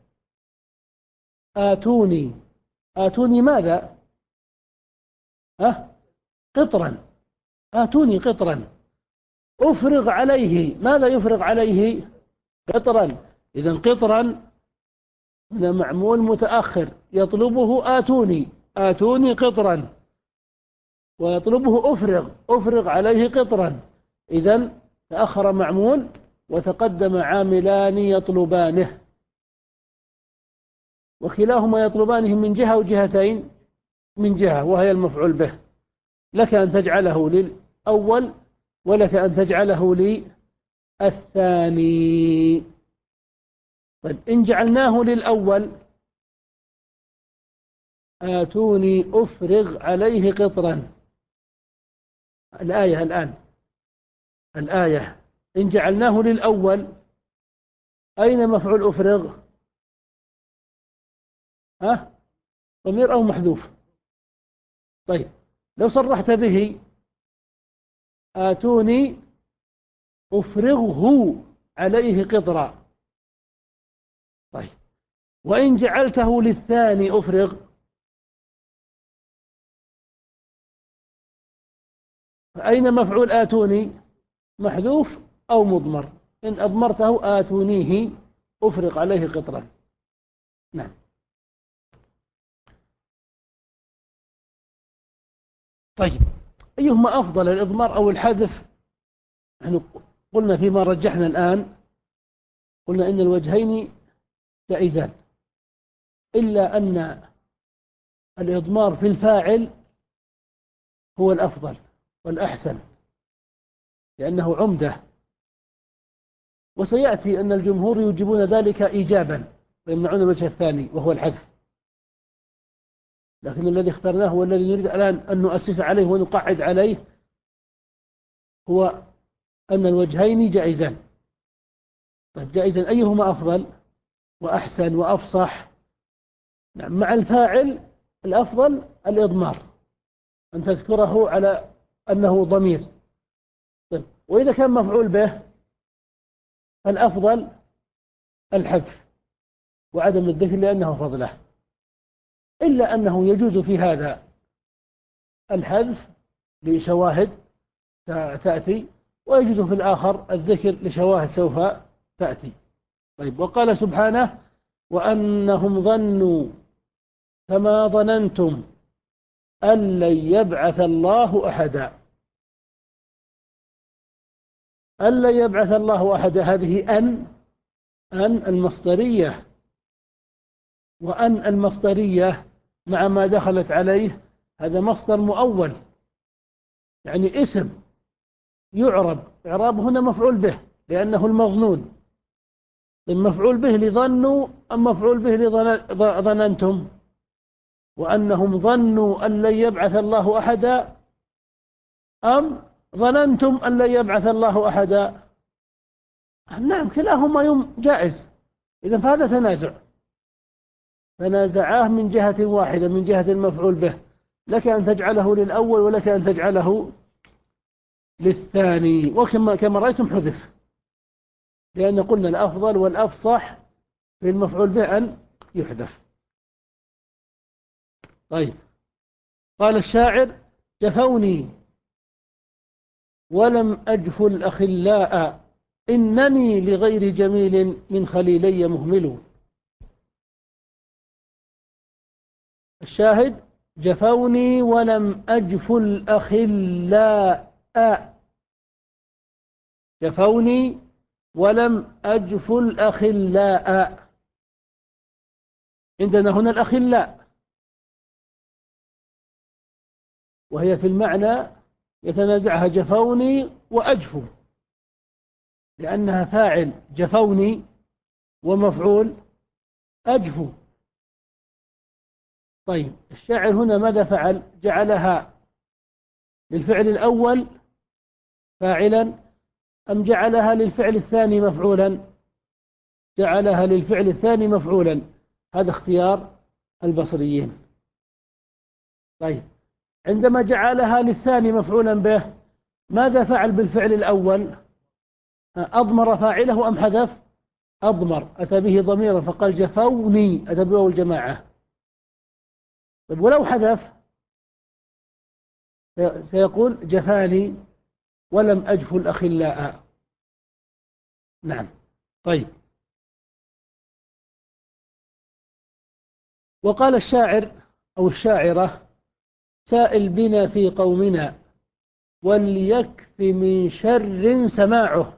آتوني، آتوني ماذا؟ ها؟ قطرا، آتوني قطرا. أفرغ عليه، ماذا يفرغ عليه؟ قطرا. إذن قطرا هنا معمول متأخر، يطلبه آتوني، آتوني قطرا، ويطلبه أفرغ، أفرغ عليه قطرا. إذن تأخر معمول وتقدم عاملان يطلبانه، وكلاهما يطلبانه من جهة وجهتين، من جهة وهي المفعول به. لك أن تجعله للأول ولك أن تجعله للثاني. طيب إن جعلناه للأول: آتوني أفرغ عليه قطرا. الآية الآن، الآية إن جعلناه للأول أين مفعول أفرغ؟ ها؟ ضمير أو محذوف؟ طيب لو صرحت به: آتوني أفرغه عليه قطرا. طيب وإن جعلته للثاني أفرغ، فأين مفعول آتوني؟ محذوف أو مضمر؟ إن أضمرته: آتونيه أفرغ عليه قطرا. نعم. طيب أيهما أفضل، الإضمار أو الحذف؟ نحن قلنا فيما رجحنا الآن، قلنا إن الوجهين جائزان، إلا أن الإضمار في الفاعل هو الأفضل والأحسن لأنه عمدة، وسيأتي أن الجمهور يوجبون ذلك إيجابا ويمنعون الوجه الثاني وهو الحذف. لكن الذي اخترناه والذي نريد الآن أن نؤسس عليه ونقعد عليه هو أن الوجهين جائزان. طيب جائزا، أيهما أفضل وأحسن وأفصح؟ نعم، مع الفاعل الأفضل الإضمار، أن تذكره على أنه ضمير. طيب وإذا كان مفعول به فالأفضل الحذف وعدم الذكر لأنه فضله، إلا أنه يجوز في هذا الحذف لشواهد تأتي، ويجوز في الآخر الذكر لشواهد سوف تأتي. طيب وقال سبحانه: وأنهم ظنوا كما ظننتم أن لن يبعث الله أحدا. أن لن يبعث الله أحدا، هذه أن أن المصدرية، وأن المصدرية مع ما دخلت عليه هذا مصدر مؤول، يعني اسم يعرب إعراب هنا مفعول به لأنه المظنون. المفعول به لظنوا أم مفعول به لظننتم؟ وأنهم ظنوا أن لن يبعث الله أحدا أم ظننتم أن لن يبعث الله أحدا؟ نعم كلاهما يوم جائز. إذن فهذا تنازع، تنازعاه من جهة واحدة، من جهة المفعول به، لك أن تجعله للأول ولك أن تجعله للثاني. وكما كما رأيتم حذف، لأن قلنا الأفضل والأفصح في المفعول به أن يحذف. طيب قال الشاعر: جفوني ولم أجف الأخلاء إنني لغير جميل من خليلي مهمل. الشاهد: جفوني ولم أجف الأخلاء، جفوني ولم أجف الأخلاء. عندنا هنا الأخلاء، وهي في المعنى يتنازعها جفوني وأجفو، لأنها فاعل جفوني ومفعول أجفو. طيب الشاعر هنا ماذا فعل؟ جعلها للفعل الأول فاعلا أم جعلها للفعل الثاني مفعولا؟ جعلها للفعل الثاني مفعولا، هذا اختيار البصريين. طيب عندما جعلها للثاني مفعولا به، ماذا فعل بالفعل الأول؟ أضمر فاعله أم حذف؟ أضمر، أتى به ضميرا فقال جفوني، أتى بواو الجماعة. طيب ولو حذف سيقول جفاني ولم أجف الأخلاء. نعم. طيب وقال الشاعر أو الشاعرة: سائل بنا في قومنا وليكف من شر سماعه،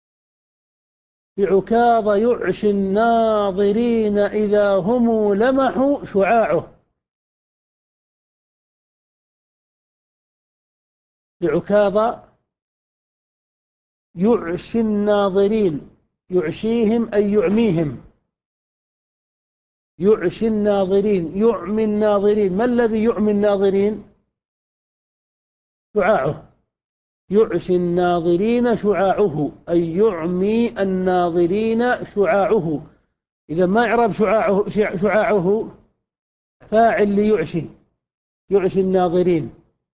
بعكاظ يعشي الناظرين إذا هم لمحوا شعاعه. بعكاظ يعشي الناظرين، يعشيهم أي يعميهم، يعشي الناظرين، يعمي الناظرين. ما الذي يعمي الناظرين؟ شعاعه. يعشي الناظرين شعاعه أي يعمي الناظرين شعاعه. إذا ما إعراب شعاعه؟ شعاعه فاعل ليعشي، يعشي الناظرين.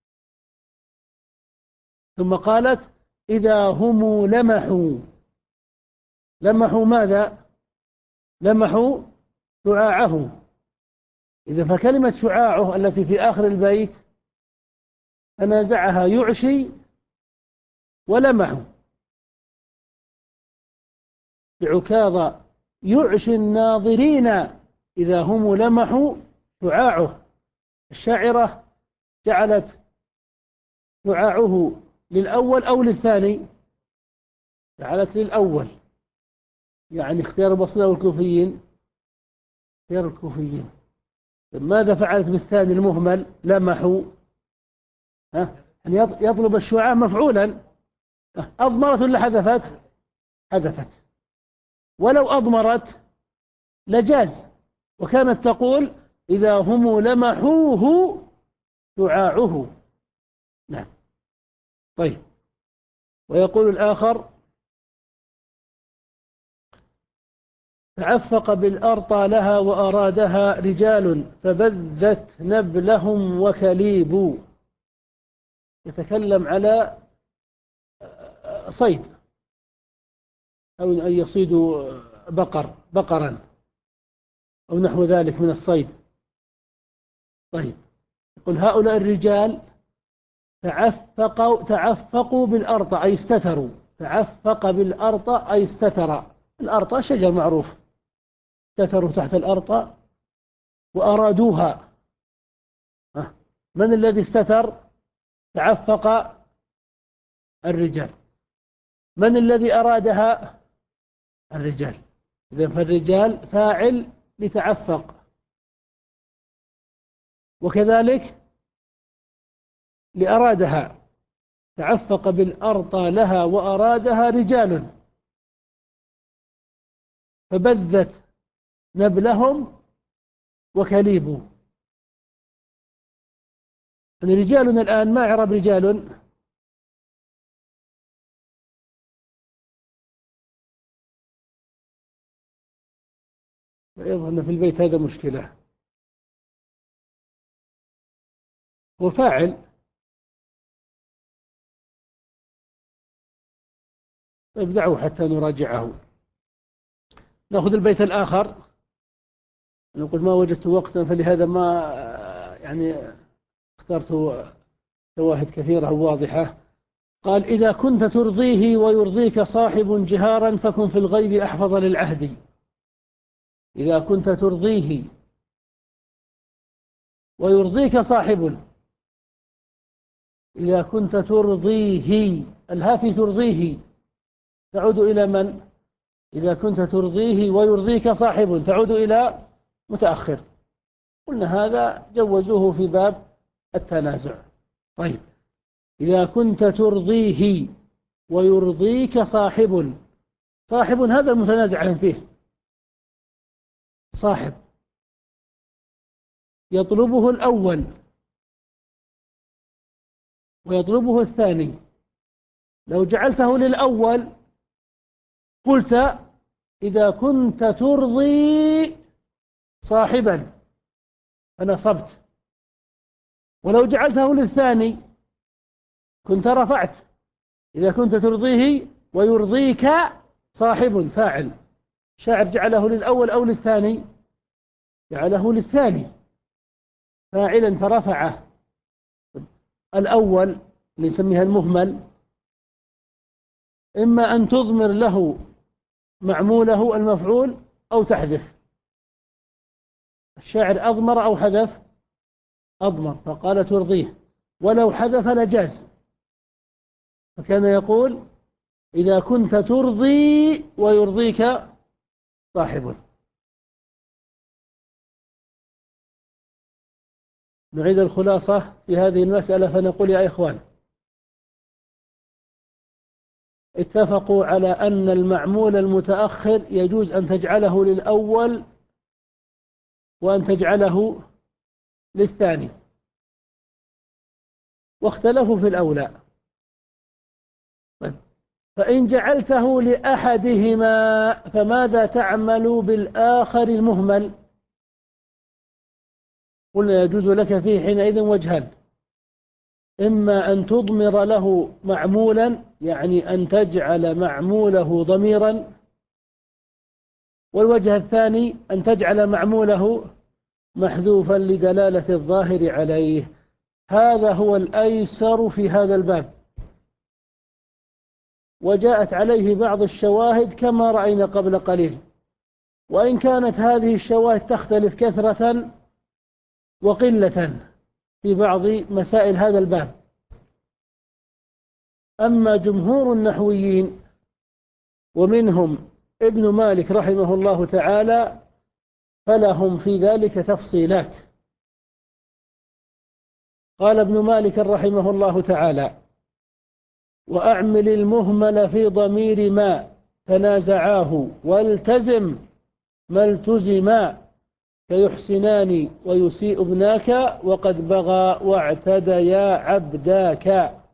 ثم قالت إذا هم لمحوا. لمحوا ماذا؟ لمحوا شعاعه. إذا فكلمة شعاعه التي في آخر البيت تنازعها يعشي ولمحوا. بعكاظ يعشي الناظرين إذا هم لمحوا شعاعه. الشاعرة جعلت شعاعه للأول أو للثاني؟ جعلت للأول، يعني اختيار البصريين والكوفيين، اختيار الكوفيين. ماذا فعلت بالثاني المهمل لمحوا؟ ها؟ يعني يطلب الشعاع مفعولا، أضمرت ولا حذفت؟ حذفت. ولو أضمرت لجاز، وكانت تقول إذا هم لمحوه شعاعه. نعم. طيب ويقول الآخر: تعفق بالأرطى لها وأرادها رجال فبذت نبلهم وكليب. يتكلم على صيد، أو أن يصيدوا بقر بقرا أو نحو ذلك من الصيد. طيب يقول هؤلاء الرجال تعفقوا تعفقوا بالأرطى أي استتروا. تعفق بالأرطى أي استتر. الأرطى شجر معروف، استتروا تحت الأرطى وأرادوها. من الذي استتر؟ تعفق الرجال. من الذي أرادها؟ الرجال. إذن فالرجال فاعل لتعفق، وكذلك لأرادها. تعفق بالأرطى لها وأرادها رجال فبذت نبلهم وكليبوا. يعني رجالنا الآن ما إعراب رجال؟ يظهر أن في البيت هذا مشكلة. هو فاعل. طيب دعوه حتى نراجعه. نأخذ البيت الآخر. نقول ما وجدت وقتا فلهذا ما يعني اخترت شواهد كثيرة واضحة. قال إذا كنت ترضيه ويرضيك صاحب جهارا فكن في الغيب أحفظ للعهد. إذا كنت ترضيه ويرضيك صاحب. إذا كنت ترضيه، الها في ترضيه تعود إلى من؟ إذا كنت ترضيه ويرضيك صاحب تعود إلى متأخر. قلنا هذا جوزوه في باب التنازع. طيب إذا كنت ترضيه ويرضيك صاحب، صاحب هذا المتنازع فيه، صاحب يطلبه الأول ويطلبه الثاني. لو جعلته للأول قلت إذا كنت ترضي صاحبا فنصبت، ولو جعلته للثاني كنت رفعت. إذا كنت ترضيه ويرضيك صاحب فاعل، شاعر جعله للأول أو للثاني؟ جعله للثاني فاعلا فرفعه. الأول اللي نسميها المهمل إما أن تضمر له معموله المفعول أو تحذف. الشاعر أضمر أو حذف؟ أضمر، فقال ترضيه، ولو حذف لجاز، فكان يقول إذا كنت ترضي ويرضيك صاحب. نعيد الخلاصة في هذه المسألة فنقول يا إخوان، اتفقوا على أن المعمول المتأخر يجوز أن تجعله للأول وأن تجعله للثاني، واختلفوا في الأولى. فإن جعلته لأحدهما فماذا تعمل بالآخر المهمل؟ قلنا يجوز لك فيه حينئذ وجهان، إما أن تضمر له معمولا، يعني أن تجعل معموله ضميرا، والوجه الثاني أن تجعل معموله محذوفا لدلالة الظاهر عليه. هذا هو الأيسر في هذا الباب، وجاءت عليه بعض الشواهد كما رأينا قبل قليل، وإن كانت هذه الشواهد تختلف كثرة وقلة في بعض مسائل هذا الباب. أما جمهور النحويين ومنهم ابن مالك رحمه الله تعالى فلهم في ذلك تفصيلات. قال ابن مالك رحمه الله تعالى: وأعمل المهمل في ضمير ما تنازعاه والتزم ما التزما كيحسنان ويسيء ابناك وقد بغى واعتديا عبداك.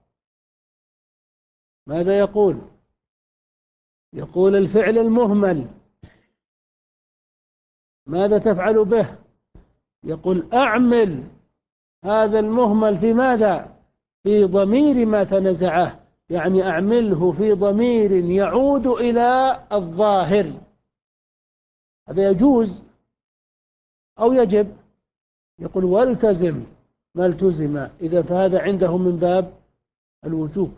ماذا يقول؟ يقول الفعل المهمل ماذا تفعل به؟ يقول أعمل هذا المهمل في ماذا؟ في ضمير ما تنازعه، يعني أعمله في ضمير يعود إلى الظاهر. هذا يجوز أو يجب؟ يقول والتزم ما التزم، إذا فهذا عنده من باب الوجوب.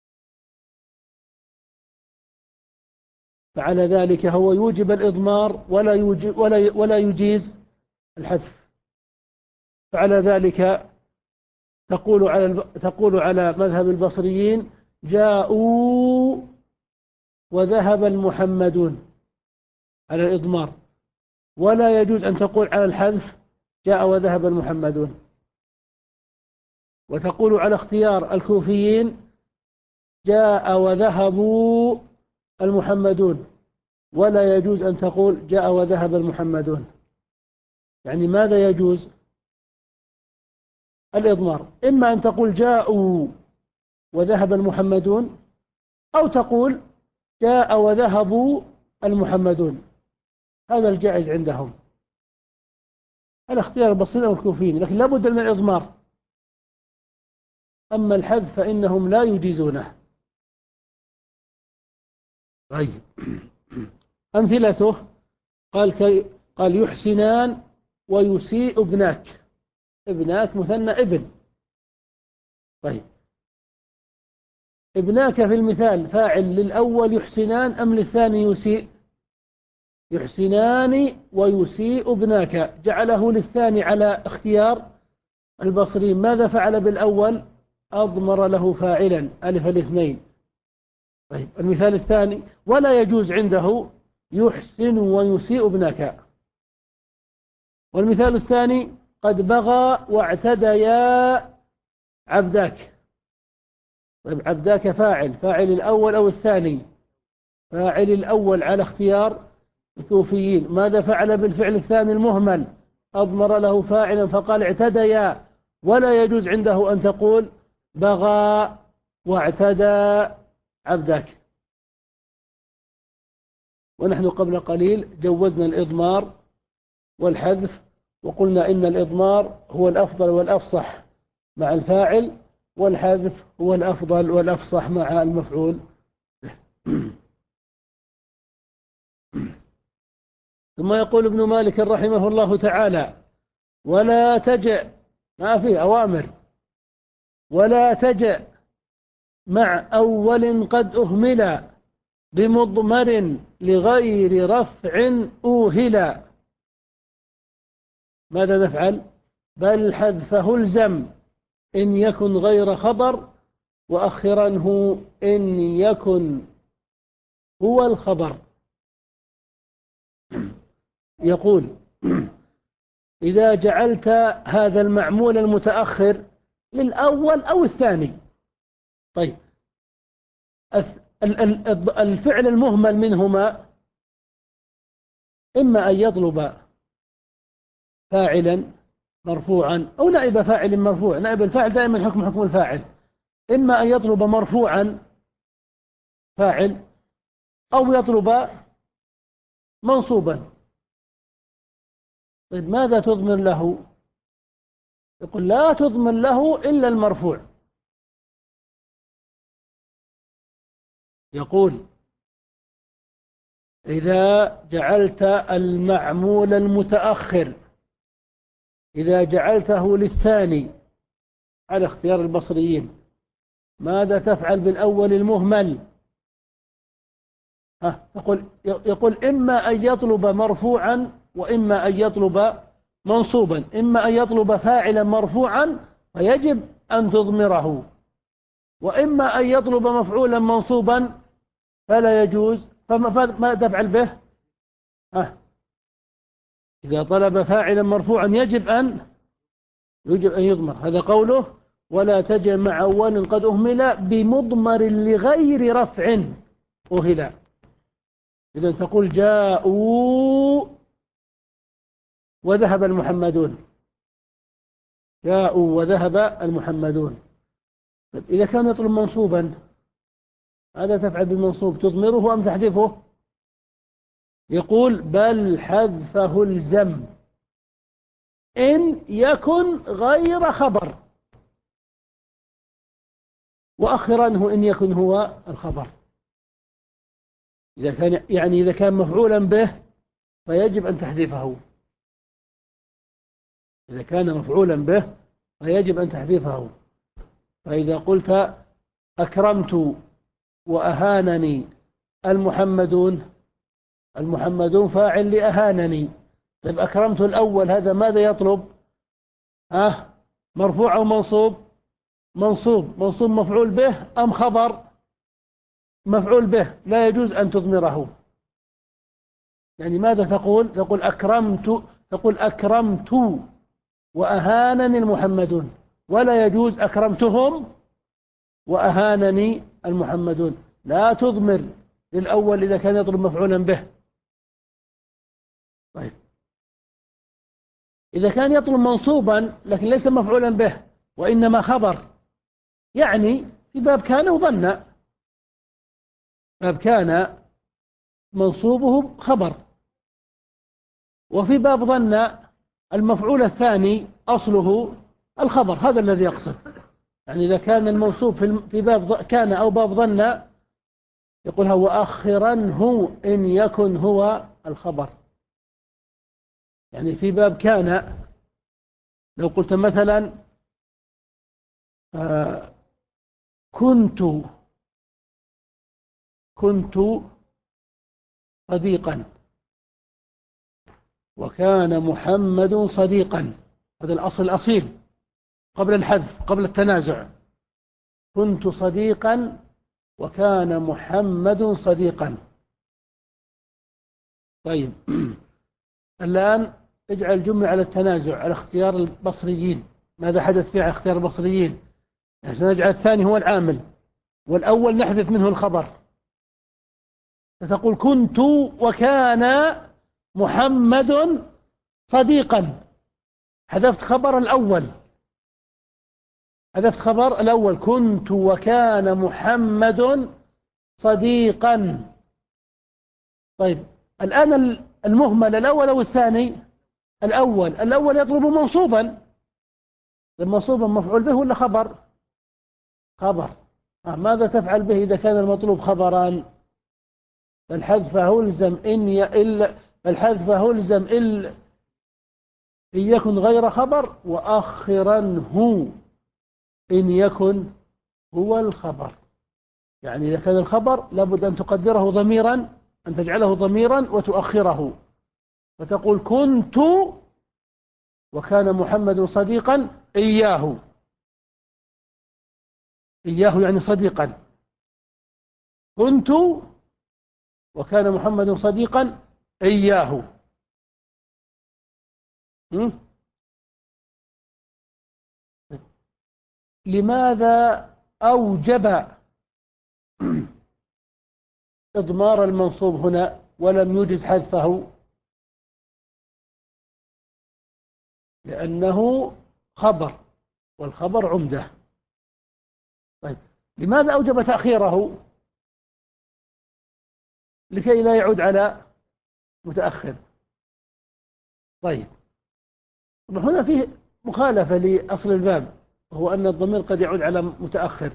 فعلى ذلك هو يوجب الإضمار ولا يوجب ولا ولا يجيز الحذف. فعلى ذلك تقول على تقول على مذهب البصريين: جاءوا وذهب المحمدون، على الإضمار، ولا يجوز أن تقول على الحذف: جاء وذهب المحمدون. وتقول على اختيار الكوفيين: جاء وذهبوا المحمدون، ولا يجوز أن تقول جاء وذهب المحمدون. يعني ماذا يجوز؟ الإضمار. إما أن تقول جاءوا وذهب المحمدون، أو تقول جاء وذهبوا المحمدون. هذا الجائز عندهم، هذا اختيار البصريين والكوفيين، لكن لا بد من الإضمار. أما الحذف فإنهم لا يجيزونه. طيب أمثلته قال كي قال يحسنان ويسيء ابناك. ابناك مثنى ابن. طيب ابناك في المثال فاعل للأول يحسنان أم للثاني يسيء؟ يحسنان ويسيء ابناك، جعله للثاني على اختيار البصري. ماذا فعل بالأول؟ أضمر له فاعلا ألف الاثنين. طيب المثال الثاني: ولا يجوز عنده يحسن ويسيء ابنك. والمثال الثاني قد بغى واعتديا عبداك. طيب عبداك فاعل، فاعل الأول أو الثاني؟ فاعل الأول على اختيار الكوفيين. ماذا فعل بالفعل الثاني المهمل؟ أضمر له فاعلا فقال اعتديا، ولا يجوز عنده أن تقول بغى واعتدى عبداك. ونحن قبل قليل جوزنا الإضمار والحذف، وقلنا إن الإضمار هو الأفضل والأفصح مع الفاعل، والحذف هو الأفضل والأفصح مع المفعول. ثم يقول ابن مالك رحمه الله تعالى: ولا تجأ، ما فيه أوامر، ولا تجأ مع أول قد أهمل بمضمر لغير رفع أوهلا. ماذا نفعل؟ بل حذفه الزم إن يكن غير خبر، وأخرنه إن يكن هو الخبر. يقول: إذا جعلت هذا المعمول المتأخر للأول أو الثاني، طيب الفعل المهمل منهما إما أن يطلب فاعلا مرفوعا أو نائب فاعل مرفوع. نائب الفاعل دائما حكم حكم الفاعل. إما أن يطلب مرفوعا فاعل أو يطلب منصوبا. طيب ماذا تضمن له؟ يقول: لا تضمن له إلا المرفوع. يقول: إذا جعلت المعمول المتأخر، إذا جعلته للثاني على اختيار البصريين، ماذا تفعل بالأول المهمل؟ ها يقول يقول إما أن يطلب مرفوعا وإما أن يطلب منصوبا. إما أن يطلب فاعلا مرفوعا فيجب أن تضمره، وإما أن يطلب مفعولا منصوبا فلا يجوز. فما تفعل به؟ ها إذا طلب فاعلا مرفوعا يجب أن يجب أن يضمر. هذا قوله: ولا تجع مع أول قد أهمل بمضمر لغير رفع أهلا. إذن تقول: جاءوا وذهب المحمدون. جاءوا وذهب المحمدون. إذا كان يطلب منصوبا ماذا تفعل بالمنصوب؟ تضمره أم تحذفه؟ يقول: بل حذفه الزم إن يكن غير خبر، وأخرنه إن يكن هو الخبر. إذا كان يعني إذا كان مفعولا به فيجب أن تحذفه. إذا كان مفعولا به فيجب أن تحذفه. فإذا قلت: أكرمت وأهانني المحمدون، المحمدون فاعل لأهانني. طيب أكرمت الأول هذا ماذا يطلب؟ ها مرفوع أو منصوب؟ منصوب. منصوب مفعول به أم خبر؟ مفعول به. لا يجوز أن تضمره. يعني ماذا تقول؟ تقول أكرمت تقول أكرمت وأهانني المحمدون، ولا يجوز أكرمتهم وأهانني المحمدون. لا تضمر للأول إذا كان يطلب مفعولا به. طيب إذا كان يطلب منصوبا لكن ليس مفعولا به وإنما خبر، يعني في باب كان وظن، باب كان منصوبه خبر، وفي باب ظن المفعول الثاني أصله الخبر. هذا الذي يقصد. يعني إذا كان الموصوف في باب كان أو باب ظن يقول: هو أخرنه إن يكن هو الخبر. يعني في باب كان لو قلت مثلا آه كنت كنت صديقا وكان محمد صديقا، هذا الأصل الأصيل قبل الحذف قبل التنازع. كنت صديقا وكان محمد صديقا. طيب الآن اجعل الجملة على التنازع، على اختيار البصريين. ماذا حدث فيه على اختيار البصريين؟ عشان نجعل الثاني هو العامل والأول نحذف منه الخبر، فتقول كنت وكان محمد صديقا. حذفت خبر الأول، حذفت خبر الأول كنت وكان محمد صديقا. طيب الآن المهمل الأول أو الثاني؟ الأول. الأول يطلب منصوبا، المنصوبا مفعول به ولا خبر؟ خبر. ماذا تفعل به إذا كان المطلوب خبران؟ الحذف هلزم إن ي... إلا الحذف هلزم إن إن يكن غير خبر، وأخرنه إن يكن هو الخبر. يعني إذا كان الخبر لابد أن تقدره ضميرا، أن تجعله ضميرا وتؤخره، فتقول كنت وكان محمد صديقا إياه. إياه يعني صديقا. كنت وكان محمد صديقا إياه. م? لماذا أوجب إضمار المنصوب هنا ولم يجز حذفه؟ لأنه خبر والخبر عمدة. طيب لماذا أوجب تأخيره؟ لكي لا يعود على متأخر. طيب هنا فيه مخالفة لأصل الباب، وهو أن الضمير قد يعود على متأخر،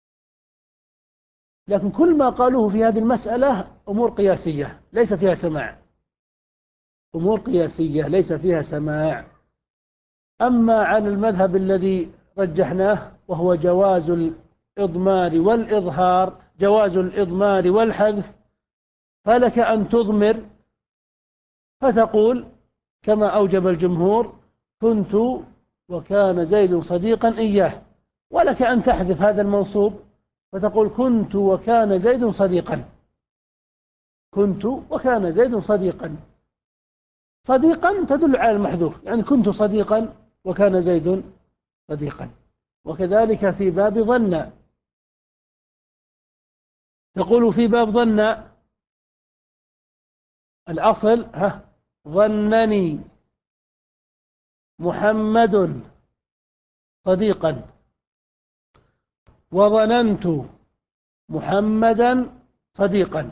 لكن كل ما قالوه في هذه المسألة أمور قياسية ليس فيها سماع، أمور قياسية ليس فيها سماع. أما عن المذهب الذي رجحناه وهو جواز الإضمار والإظهار، جواز الإضمار والحذف، فلك أن تضمر فتقول كما أوجب الجمهور كنت وكان زيد صديقا إياه، ولك أن تحذف هذا المنصوب فتقول كنت وكان زيد صديقا. كنت وكان زيد صديقا. صديقا تدل على المحذوف، يعني كنت صديقا وكان زيد صديقا. وكذلك في باب ظن، تقول في باب ظن الأصل ها ظنني محمد صديقا وظننت محمدا صديقا.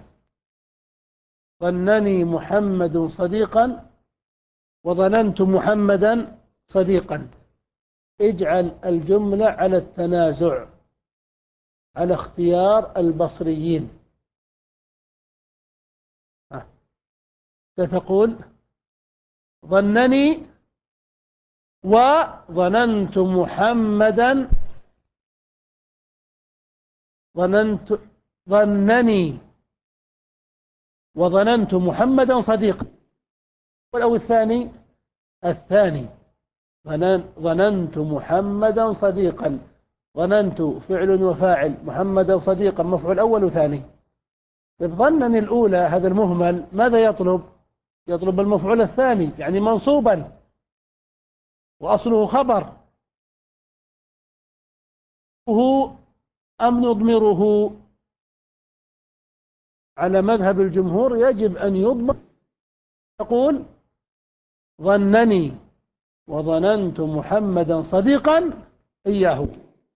ظنني محمد صديقا وظننت محمدا صديقا. اجعل الجملة على التنازع، على اختيار البصريين. ستقول ظنني وظننت محمدا ظننت ظنني وظننت محمدا صديقا. أو الثاني الثاني ظننت محمدا صديقا. ظننت فعل وفاعل، محمدا صديقا مفعول أول وثاني. طيب ظنني الأولى هذا المهمل ماذا يطلب؟ يطلب المفعول الثاني يعني منصوبا وأصله خبر، هو أم نضمره؟ على مذهب الجمهور يجب أن يضمر. يقول ظنني وظننت محمدا صديقا إياه.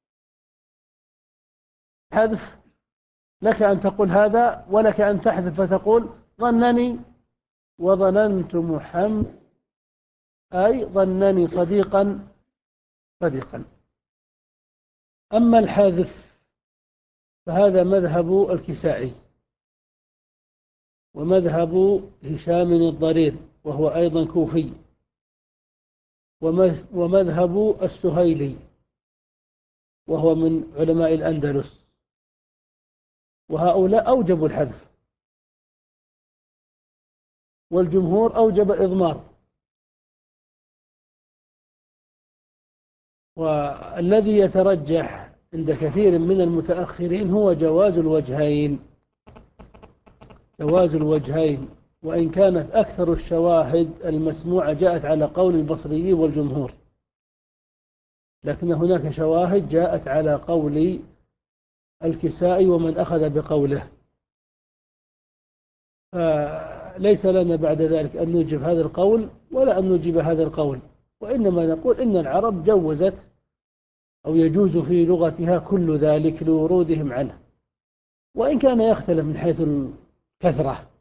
حذف لك أن تقول هذا، ولك أن تحذف فتقول ظنني وظننت محمد أي ظنني صديقا صديقا. أما الحذف فهذا مذهب الكسائي ومذهب هشام الضرير وهو أيضا كوفي، ومذهب السهيلي وهو من علماء الأندلس، وهؤلاء أوجبوا الحذف، والجمهور أوجب الإضمار. والذي يترجح عند كثير من المتأخرين هو جواز الوجهين، جواز الوجهين وإن كانت أكثر الشواهد المسموعة جاءت على قول البصري والجمهور، لكن هناك شواهد جاءت على قول الكسائي ومن أخذ بقوله، فليس لنا بعد ذلك أن نجيب هذا القول ولا أن نجيب هذا القول، وإنما نقول إن العرب جوزت أو يجوز في لغتها كل ذلك لورودهم عنه، وإن كان يختلف من حيث الكثرة.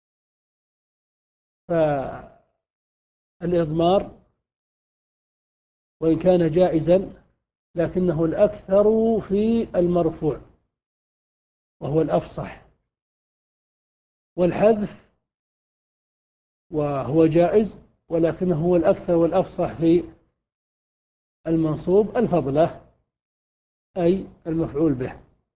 فالإضمار وإن كان جائزا لكنه الأكثر في المرفوع وهو الأفصح، والحذف وهو جائز ولكنه هو الأكثر والأفصح في المنصوب الفضلة أي المفعول به.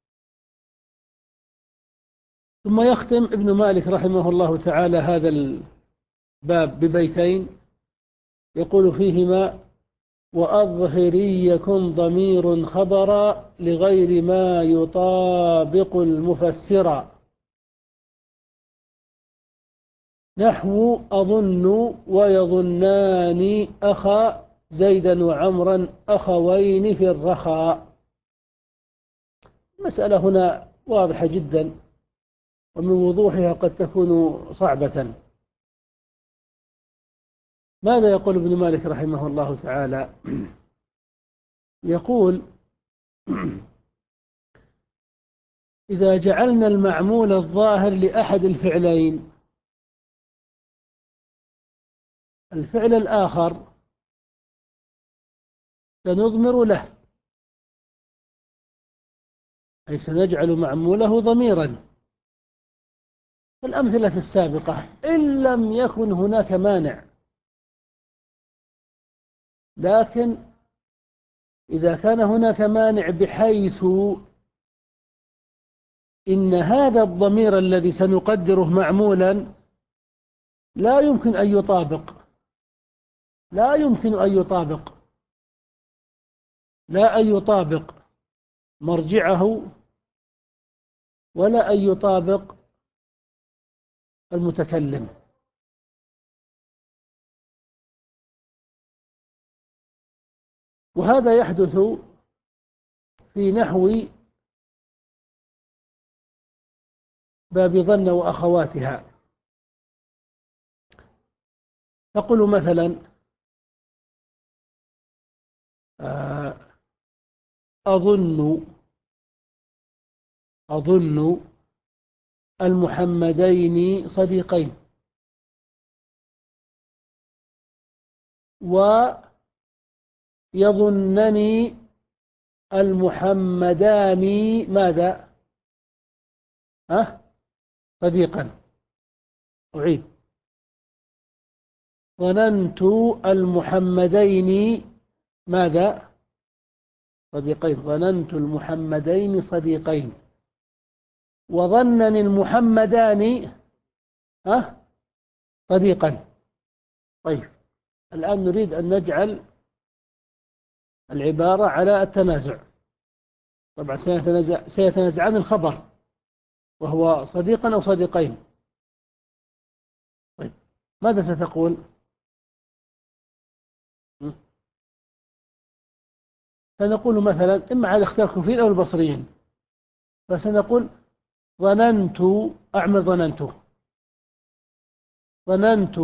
ثم يختم ابن مالك رحمه الله تعالى هذا الباب ببيتين يقول فيهما: وأظهري يكن ضمير خبرا لغير ما يطابق المفسرا، نحو أظن ويظنان أخا زيدا وعمرا أخوين في الرخاء. المسألة هنا واضحة جدا، ومن وضوحها قد تكون صعبة. ماذا يقول ابن مالك رحمه الله تعالى؟ يقول: إذا جعلنا المعمول الظاهر لأحد الفعلين الفعل الآخر سنضمر له، أي سنجعل معموله ضميرا. الأمثلة السابقة إن لم يكن هناك مانع، لكن إذا كان هناك مانع بحيث إن هذا الضمير الذي سنقدره معمولا لا يمكن أن يطابق لا يمكن أن يطابق لا أن يطابق مرجعه ولا أن يطابق المتكلم. وهذا يحدث في نحو باب ظن وأخواتها. تقول مثلا: أظن أظن المحمدين صديقين، ويظنني المحمدان ماذا؟ ها؟ صديقا. أعيد: ظننت المحمدين ماذا؟ صديقين. ظننت المحمدين صديقين، وظنني المحمدان ها صديقا. طيب، الآن نريد أن نجعل العبارة على التنازع. طبعا سيتنازع سيتنازعان الخبر وهو صديقا أو صديقين. طيب، ماذا ستقول؟ سنقول مثلا إما على اختيار الكوفيين أو البصريين، فسنقول: ظننت أعمل ظننت ظننت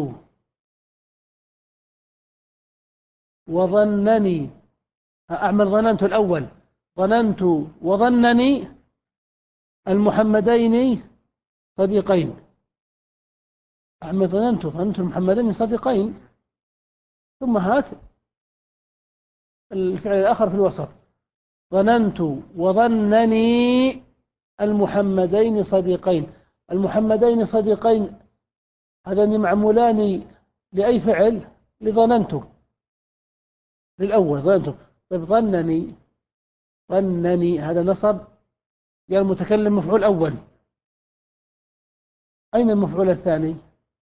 وظنني أعمل ظننت الأول ظننت وظنني المحمدين صديقين. أعمل ظننت ظننت المحمدين صديقين، ثم هات الفعل الآخر في الوسط: ظننت وظنني المحمدين صديقين. المحمدين صديقين هذان معمولان لأي فعل؟ لظننت للأول ظننت. طيب، ظنني ظنني هذا نصب يا المتكلم مفعول أول، أين المفعول الثاني؟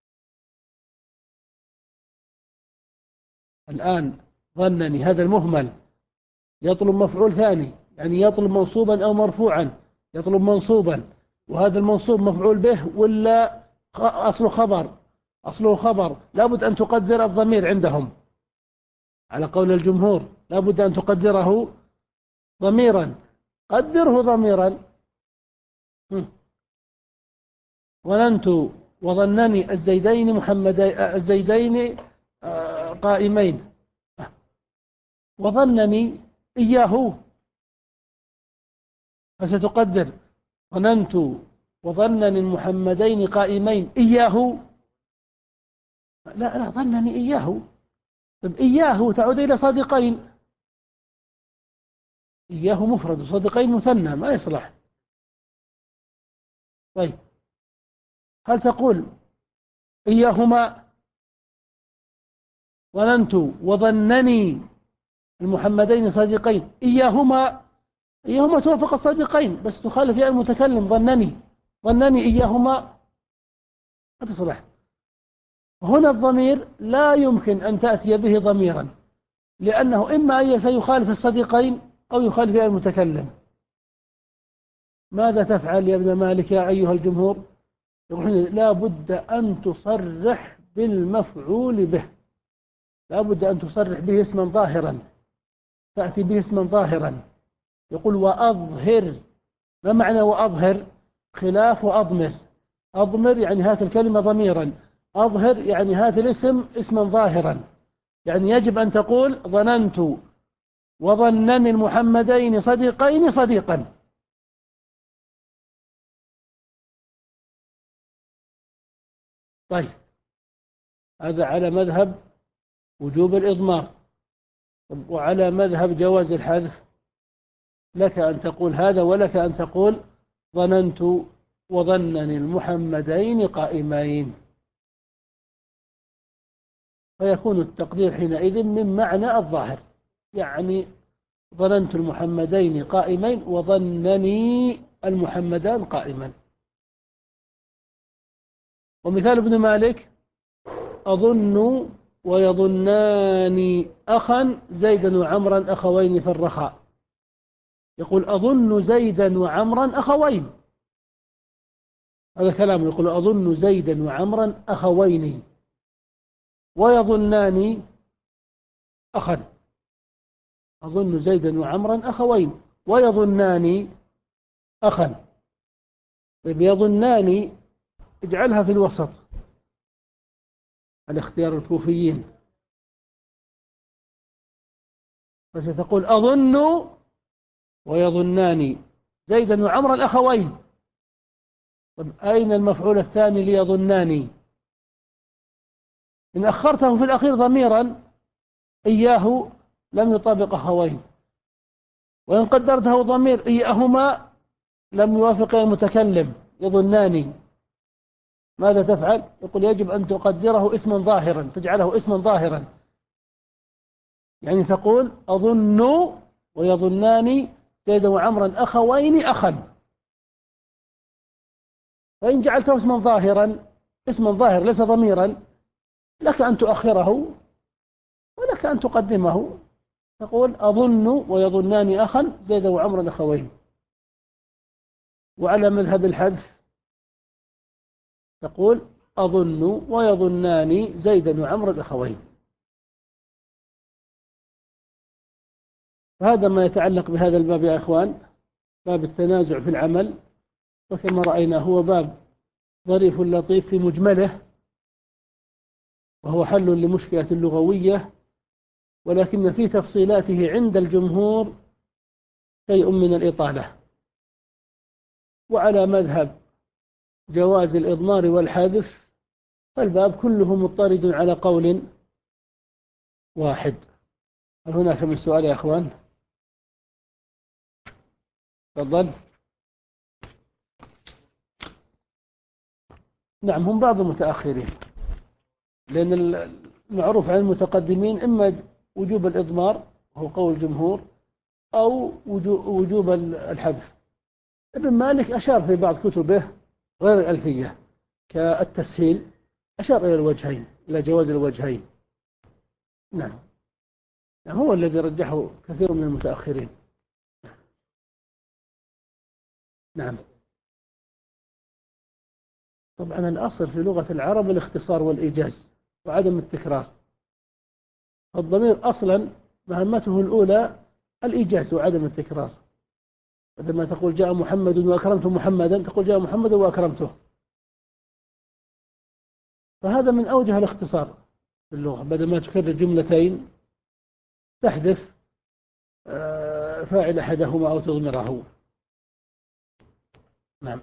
الآن ظنني هذا المهمل يطلب مفعول ثاني، يعني يطلب منصوبا أو مرفوعا. يطلب منصوبا، وهذا المنصوب مفعول به ولا أصله خبر أصله خبر لابد أن تقدر الضمير عندهم على قول الجمهور، لابد أن تقدره ضميرا، قدره ضميرا. ظننت وظنني الزيدين محمدين الزيدين قائمين، وظنني إياه، فستقدر ظننت وظنني المحمدين قائمين إياه. لا لا ظنني إياه. طيب إياه تعود إلى صادقين، إياه مفرد وصادقين مثنى ما يصلح. طيب هل تقول إياهما؟ ظننت وظنني المحمدين صادقين إياهما، إياهما توافق الصادقين بس تخالف يا المتكلم ظنني، ظنني إياهما ما تصلح. هنا الضمير لا يمكن أن تأتي به ضميرا، لأنه إما أن سيخالف الصديقين أو يخالف المتكلم. ماذا تفعل يا ابن مالك يا أيها الجمهور؟ يقولون لا بد أن تصرح بالمفعول به، لا بد أن تصرح به اسما ظاهرا، تأتي به اسما ظاهرا. يقول وأظهر. ما معنى وأظهر؟ خلاف وأضمر. أضمر يعني هات الكلمة ضميرا، أظهر يعني هات الاسم اسما ظاهرا. يعني يجب أن تقول ظننت وظنني المحمدين صديقين صديقا. طيب هذا على مذهب وجوب الإضمار، وعلى مذهب جواز الحذف لك أن تقول هذا، ولك أن تقول ظننت وظنني المحمدين قائمين، فيكون التقدير حينئذ من معنى الظاهر، يعني ظننت المحمدين قائمين وظنني المحمدان قائما. ومثال ابن مالك أظن ويظنان أخا زيدا وعمرا أخوين في الرخاء. يقول أظن زيدا وعمرا أخوين، هذا كلام. يقول أظن زيدا وعمرا أخوين، ويظنان أخا. أظن زيدا وعمرا أخوين ويظنان أخا. طيب يظنان اجعلها في الوسط على اختيار الكوفيين، فستقول أظن ويظنان زيدا وعمرا أخوين. طيب أين المفعول الثاني ليظنان؟ إن أخرته في الأخير ضميرا إياه لم يطابق أخوين، وإن قدرته ضمير إياهما لم يوافق المتكلم يظنان. ماذا تفعل؟ يقول يجب أن تقدره اسما ظاهرا، تجعله اسما ظاهرا، يعني تقول أظن ويظنان زيدا وعمرا أخوين أخا. فإن جعلته اسما ظاهرا، اسما ظاهر ليس ضميرا، لك أن تؤخره ولك أن تقدمه، تقول أظن ويظنان أخا زيدا وعمرا أخوين. وعلى مذهب الحذف تقول أظن ويظنان زيدا وعمرا أخوين. فهذا ما يتعلق بهذا الباب يا إخوان، باب التنازع في العمل. وكما رأينا هو باب ظريف لطيف في مجمله، وهو حل لمشكلة لغوية، ولكن في تفصيلاته عند الجمهور شيء من الإطالة. وعلى مذهب جواز الإضمار والحذف فالباب كله مضطرد على قول واحد. هل هناك من سؤال يا أخوان؟ تفضل. نعم هم بعض المتأخرين، لأن المعروف عن المتقدمين إما وجوب الإضمار هو قول الجمهور أو وجوب الحذف. ابن مالك أشار في بعض كتبه غير الألفية كالتسهيل، أشار إلى الوجهين، إلى جواز الوجهين. نعم هو الذي رجحه كثير من المتأخرين. نعم طبعا الأصل في لغة العرب الاختصار والإيجاز وعدم التكرار. الضمير أصلا مهمته الأولى الإيجاز وعدم التكرار. بدل ما تقول جاء محمد وأكرمت محمدا تقول جاء محمد وأكرمته. فهذا من أوجه الاختصار في اللغة، بدل ما تكرر جملتين تحذف فاعل أحدهما أو تضمره. نعم.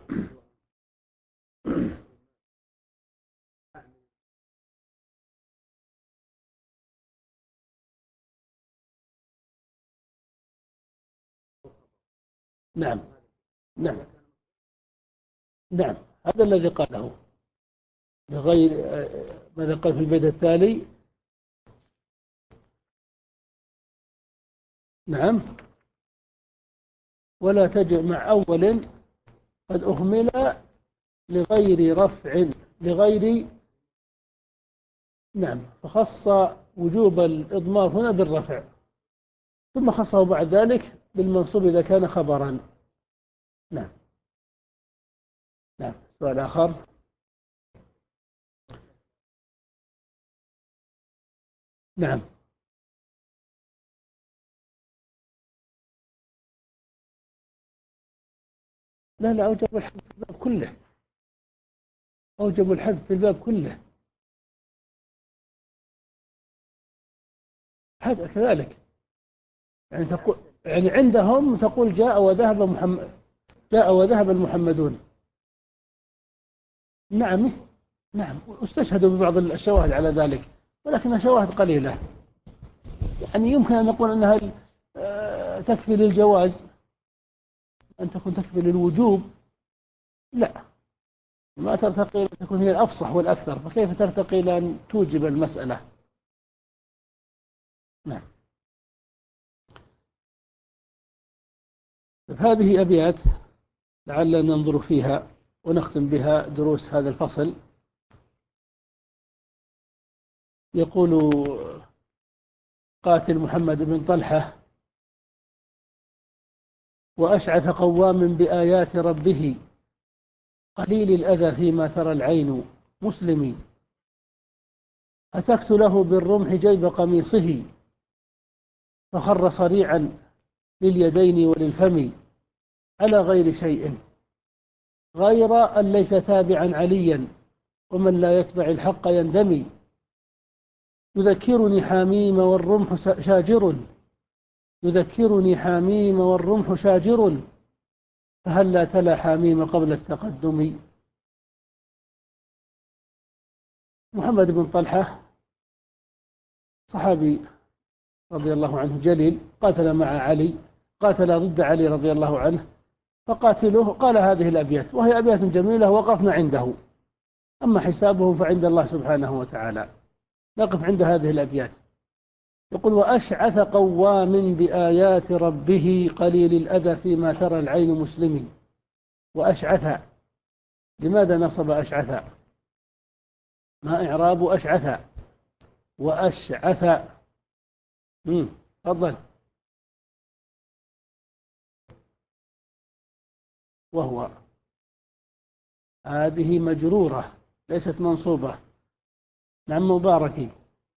نعم نعم نعم هذا الذي قاله بغير ماذا قال في البيت التالي. نعم ولا تجئ مع أول قد أهمل لغير رفع لغير. نعم فخص وجوب الإضمار هنا بالرفع، ثم خصه بعد ذلك بالمنصوب إذا كان خبرا. نعم. نعم سؤال آخر. نعم لا لا أوجب الحذف في الباب كله، أوجب الحذف في الباب كله هذا كذلك. يعني تقول يعني عندهم تقول جاء وذهب محمد، جاء وذهب المحمدون. نعم نعم استشهدوا ببعض الشواهد على ذلك، ولكنها شواهد قليلة. يعني يمكن أن نقول أنها تكفي للجواز، أن تكون تكفي للوجوب لا، ما ترتقي إلى تكون هي الأفصح والأكثر، فكيف ترتقي إلى أن توجب المسألة. نعم. هذه أبيات لعل ننظر فيها ونختم بها دروس هذا الفصل. يقول قاتل محمد بن طلحة: وأشعث قوام بآيات ربه قليل الأذى فيما ترى العين مسلمي، أتكت له بالرمح جيب قميصه فخر صريعا لليدين وللفم، على غير شيء غير أن ليس تابعا عليا ومن لا يتبع الحق يندمي، يذكرني حميم والرمح شاجر يذكرني حميم والرمح شاجر فهل لا تلا حميم قبل التقدم. محمد بن طلحة صحابي رضي الله عنه جليل، قاتل مع علي، قاتل ضد علي رضي الله عنه، فقاتله قال هذه الأبيات وهي أبيات جميلة وقفنا عنده، أما حسابه فعند الله سبحانه وتعالى. نقف عند هذه الأبيات. يقول: وأشعث قوام بآيات ربه قليل الأذى فيما ترى العين مسلم. وأشعث، لماذا نصب أشعث؟ ما إعراب أشعث؟ وأشعث امم تفضل. وهو هذه مجرورة ليست منصوبة. نعم مباركي.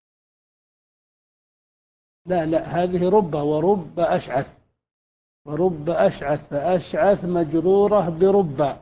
لا لا هذه رب، ورب أشعث، ورب أشعث، فأشعث مجرورة برب.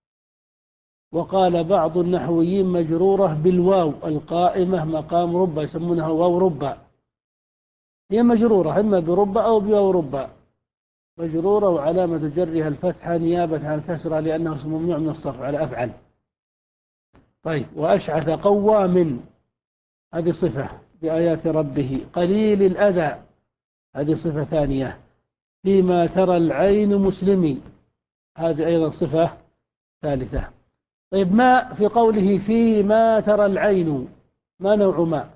وقال بعض النحويين مجرورة بالواو القائمة مقام رب، يسمونها واو رب. هي مجرورة إما برب أو بواو رب، مجرورة وعلامة جرها الفتحة نيابة عن الكسرة لأنه اسم ممنوع من الصرف على أفعل. طيب، وأشعث قوام هذه صفة بآيات ربه، قليل الأذى هذه صفة ثانية، فيما ترى العين مسلمي هذه أيضا صفة ثالثة. طيب، ما في قوله فيما ترى العين، ما نوع ما؟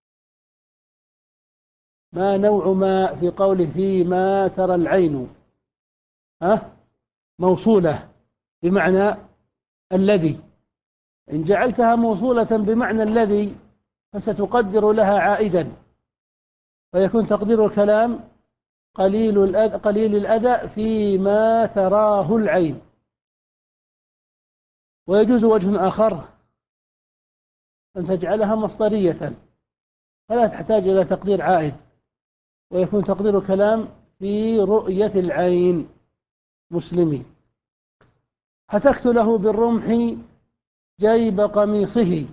ما نوع ما في قوله فيما ترى العين؟ ها؟ موصولة بمعنى الذي. إن جعلتها موصولة بمعنى الذي فستقدر لها عائدا، فيكون تقدير الكلام قليل الأذى, قليل الأذى فيما تراه العين. ويجوز وجه آخر أن تجعلها مصدرية فلا تحتاج إلى تقدير عائد، ويكون تقدير الكلام في رؤية العين مسلمي. هتكت له بالرمح جيب قميصه.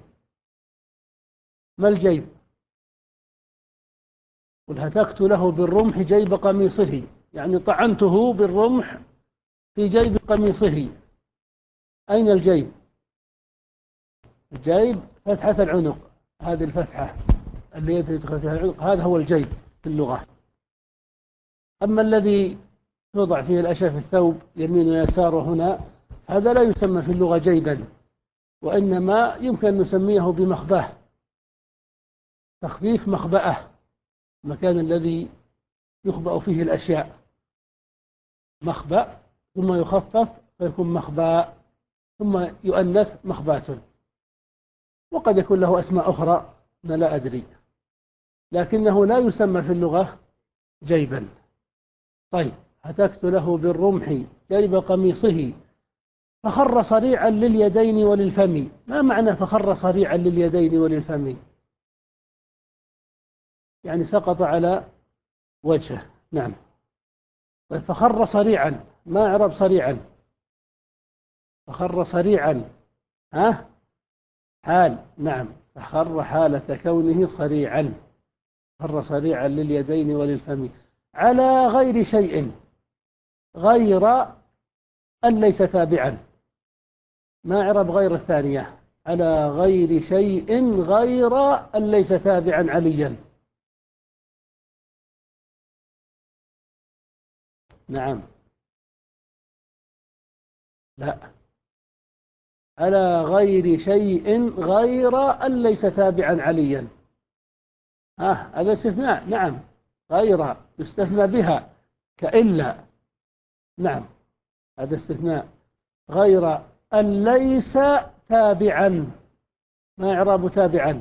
ما الجيب؟ قل هتكت له بالرمح جيب قميصه، يعني طعنته بالرمح في جيب قميصه. أين الجيب؟ الجيب فتحة العنق، هذه الفتحة اللي يدخل فيها العنق، هذا هو الجيب في اللغة. أما الذي توضع فيه الأشياء في الثوب يمين ويسار هنا، هذا لا يسمى في اللغة جيبا، وإنما يمكن أن نسميه بمخباه، تخفيف مخبأة، المكان الذي يخبأ فيه الأشياء، مخبأ ثم يخفف فيكون مخبأ ثم يؤنث مخبات، وقد يكون له أسماء أخرى أنا لا أدري، لكنه لا يسمى في اللغة جيبا. طيب، هتكت له بالرمح جيب قميصه فخر صريعا لليدين وللفم. ما معنى فخر صريعا لليدين وللفم؟ يعني سقط على وجهه. نعم. طيب، فخر صريعا، ما أعرب صريعا؟ فخر صريعا ها حال. نعم، فخر حالة كونه صريعا، خر صريعا لليدين وللفم على غير شيء غير أن ليس تابعا. ما أعرب غير الثانية؟ على غير شيء غير أن ليس تابعا عليا. نعم. لا، على غير شيء غير أن ليس تابعا عليا. ها هذا استثناء. نعم، غير يستثنى بها كإلا. نعم، هذا استثناء. غير أن ليس تابعا. ما إعراب تابعا؟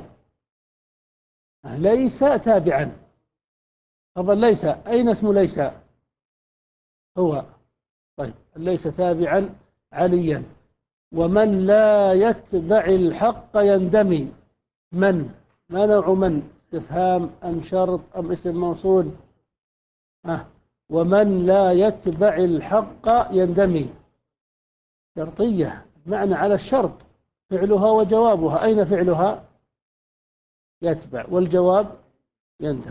ليس تابعا. طبعا ليس، أين اسم ليس؟ هو. طيب، ليس تابعا عليا. ومن لا يتبع الحق يندمي. من؟ ما نوع من؟ استفهام أم شرط أم اسم موصول؟ أه. ومن لا يتبع الحق يندمي شرطية، معنى على الشرط، فعلها وجوابها. أين فعلها؟ يتبع، والجواب يندم.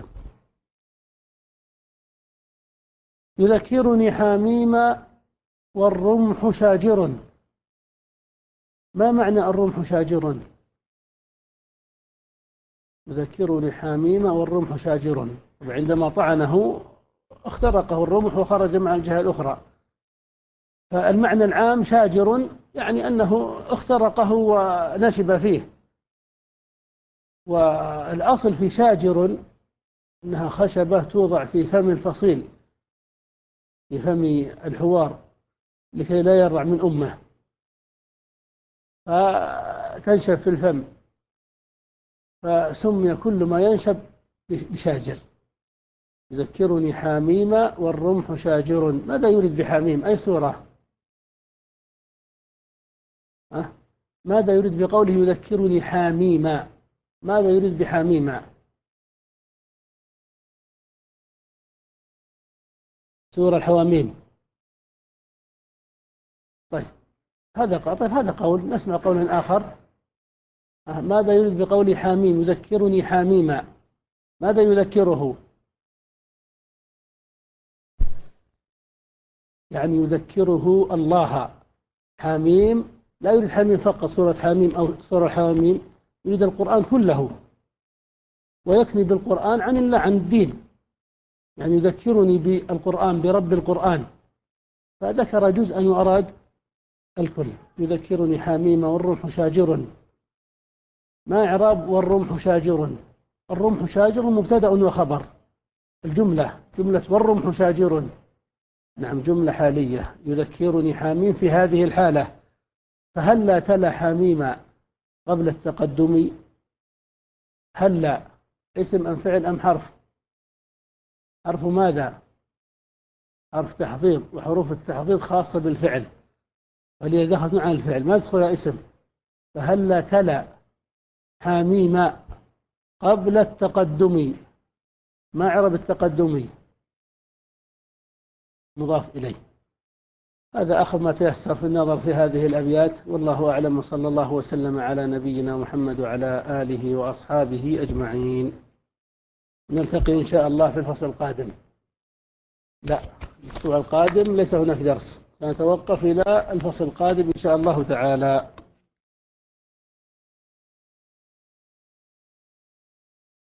يذكرني حميم والرمح شاجر. ما معنى الرمح شاجر؟ يذكرني حميم والرمح شاجر، وعندما طعنه اخترقه الرمح وخرج مع الجهة الأخرى. فالمعنى العام شاجر يعني أنه اخترقه ونشب فيه، والأصل في شاجر أنها خشبة توضع في فم الفصيل، في فم الحوار، لكي لا يرع من أمه، فتنشب في الفم، فسمي كل ما ينشب بشاجر. يذكرني حميم والرمح شاجر. ماذا يريد بحميم؟ أي سورة؟ أه؟ ماذا يريد بقوله يذكرني حميم؟ ماذا يريد بحميم؟ سورة الحواميم. طيب هذا طيب هذا قول، نسمع قولا آخر. أه؟ ماذا يريد بقوله حميم؟ يذكرني حميم، ماذا يذكره؟ يعني يذكره الله. حميم لا يريد حميم فقط، سورة حميم أو سورة الحواميم، يريد القرآن كله، ويكني بالقرآن عن الله، عن الدين. يعني يذكرني بالقرآن، برب القرآن، فذكر جزءا وأراد الكل. يذكرني حميم والرمح شاجر. ما إعراب والرمح شاجر؟ الرمح شاجر مبتدأ وخبر، الجملة جملة والرمح شاجر. نعم، جملة حالية. يذكرني حميم في هذه الحالة، فهل لا تلا حميم قبل التقدم؟ هل لا اسم أم فعل أم حرف؟ حرف ماذا؟ حرف تحضيض، وحروف التحضيض خاصة بالفعل. وهي دخلت مع الفعل ما يدخل اسم، فهلا تلا حاميم قبل التقدم، ما عرب التقدم مضاف إليه. هذا آخر ما تيسر في النظر في هذه الأبيات، والله أعلم، وصلى الله وسلم على نبينا محمد وعلى آله وأصحابه أجمعين. نلتقي إن شاء الله في الفصل القادم. لا، الأسبوع القادم ليس هناك درس، سنتوقف إلى الفصل القادم إن شاء الله تعالى.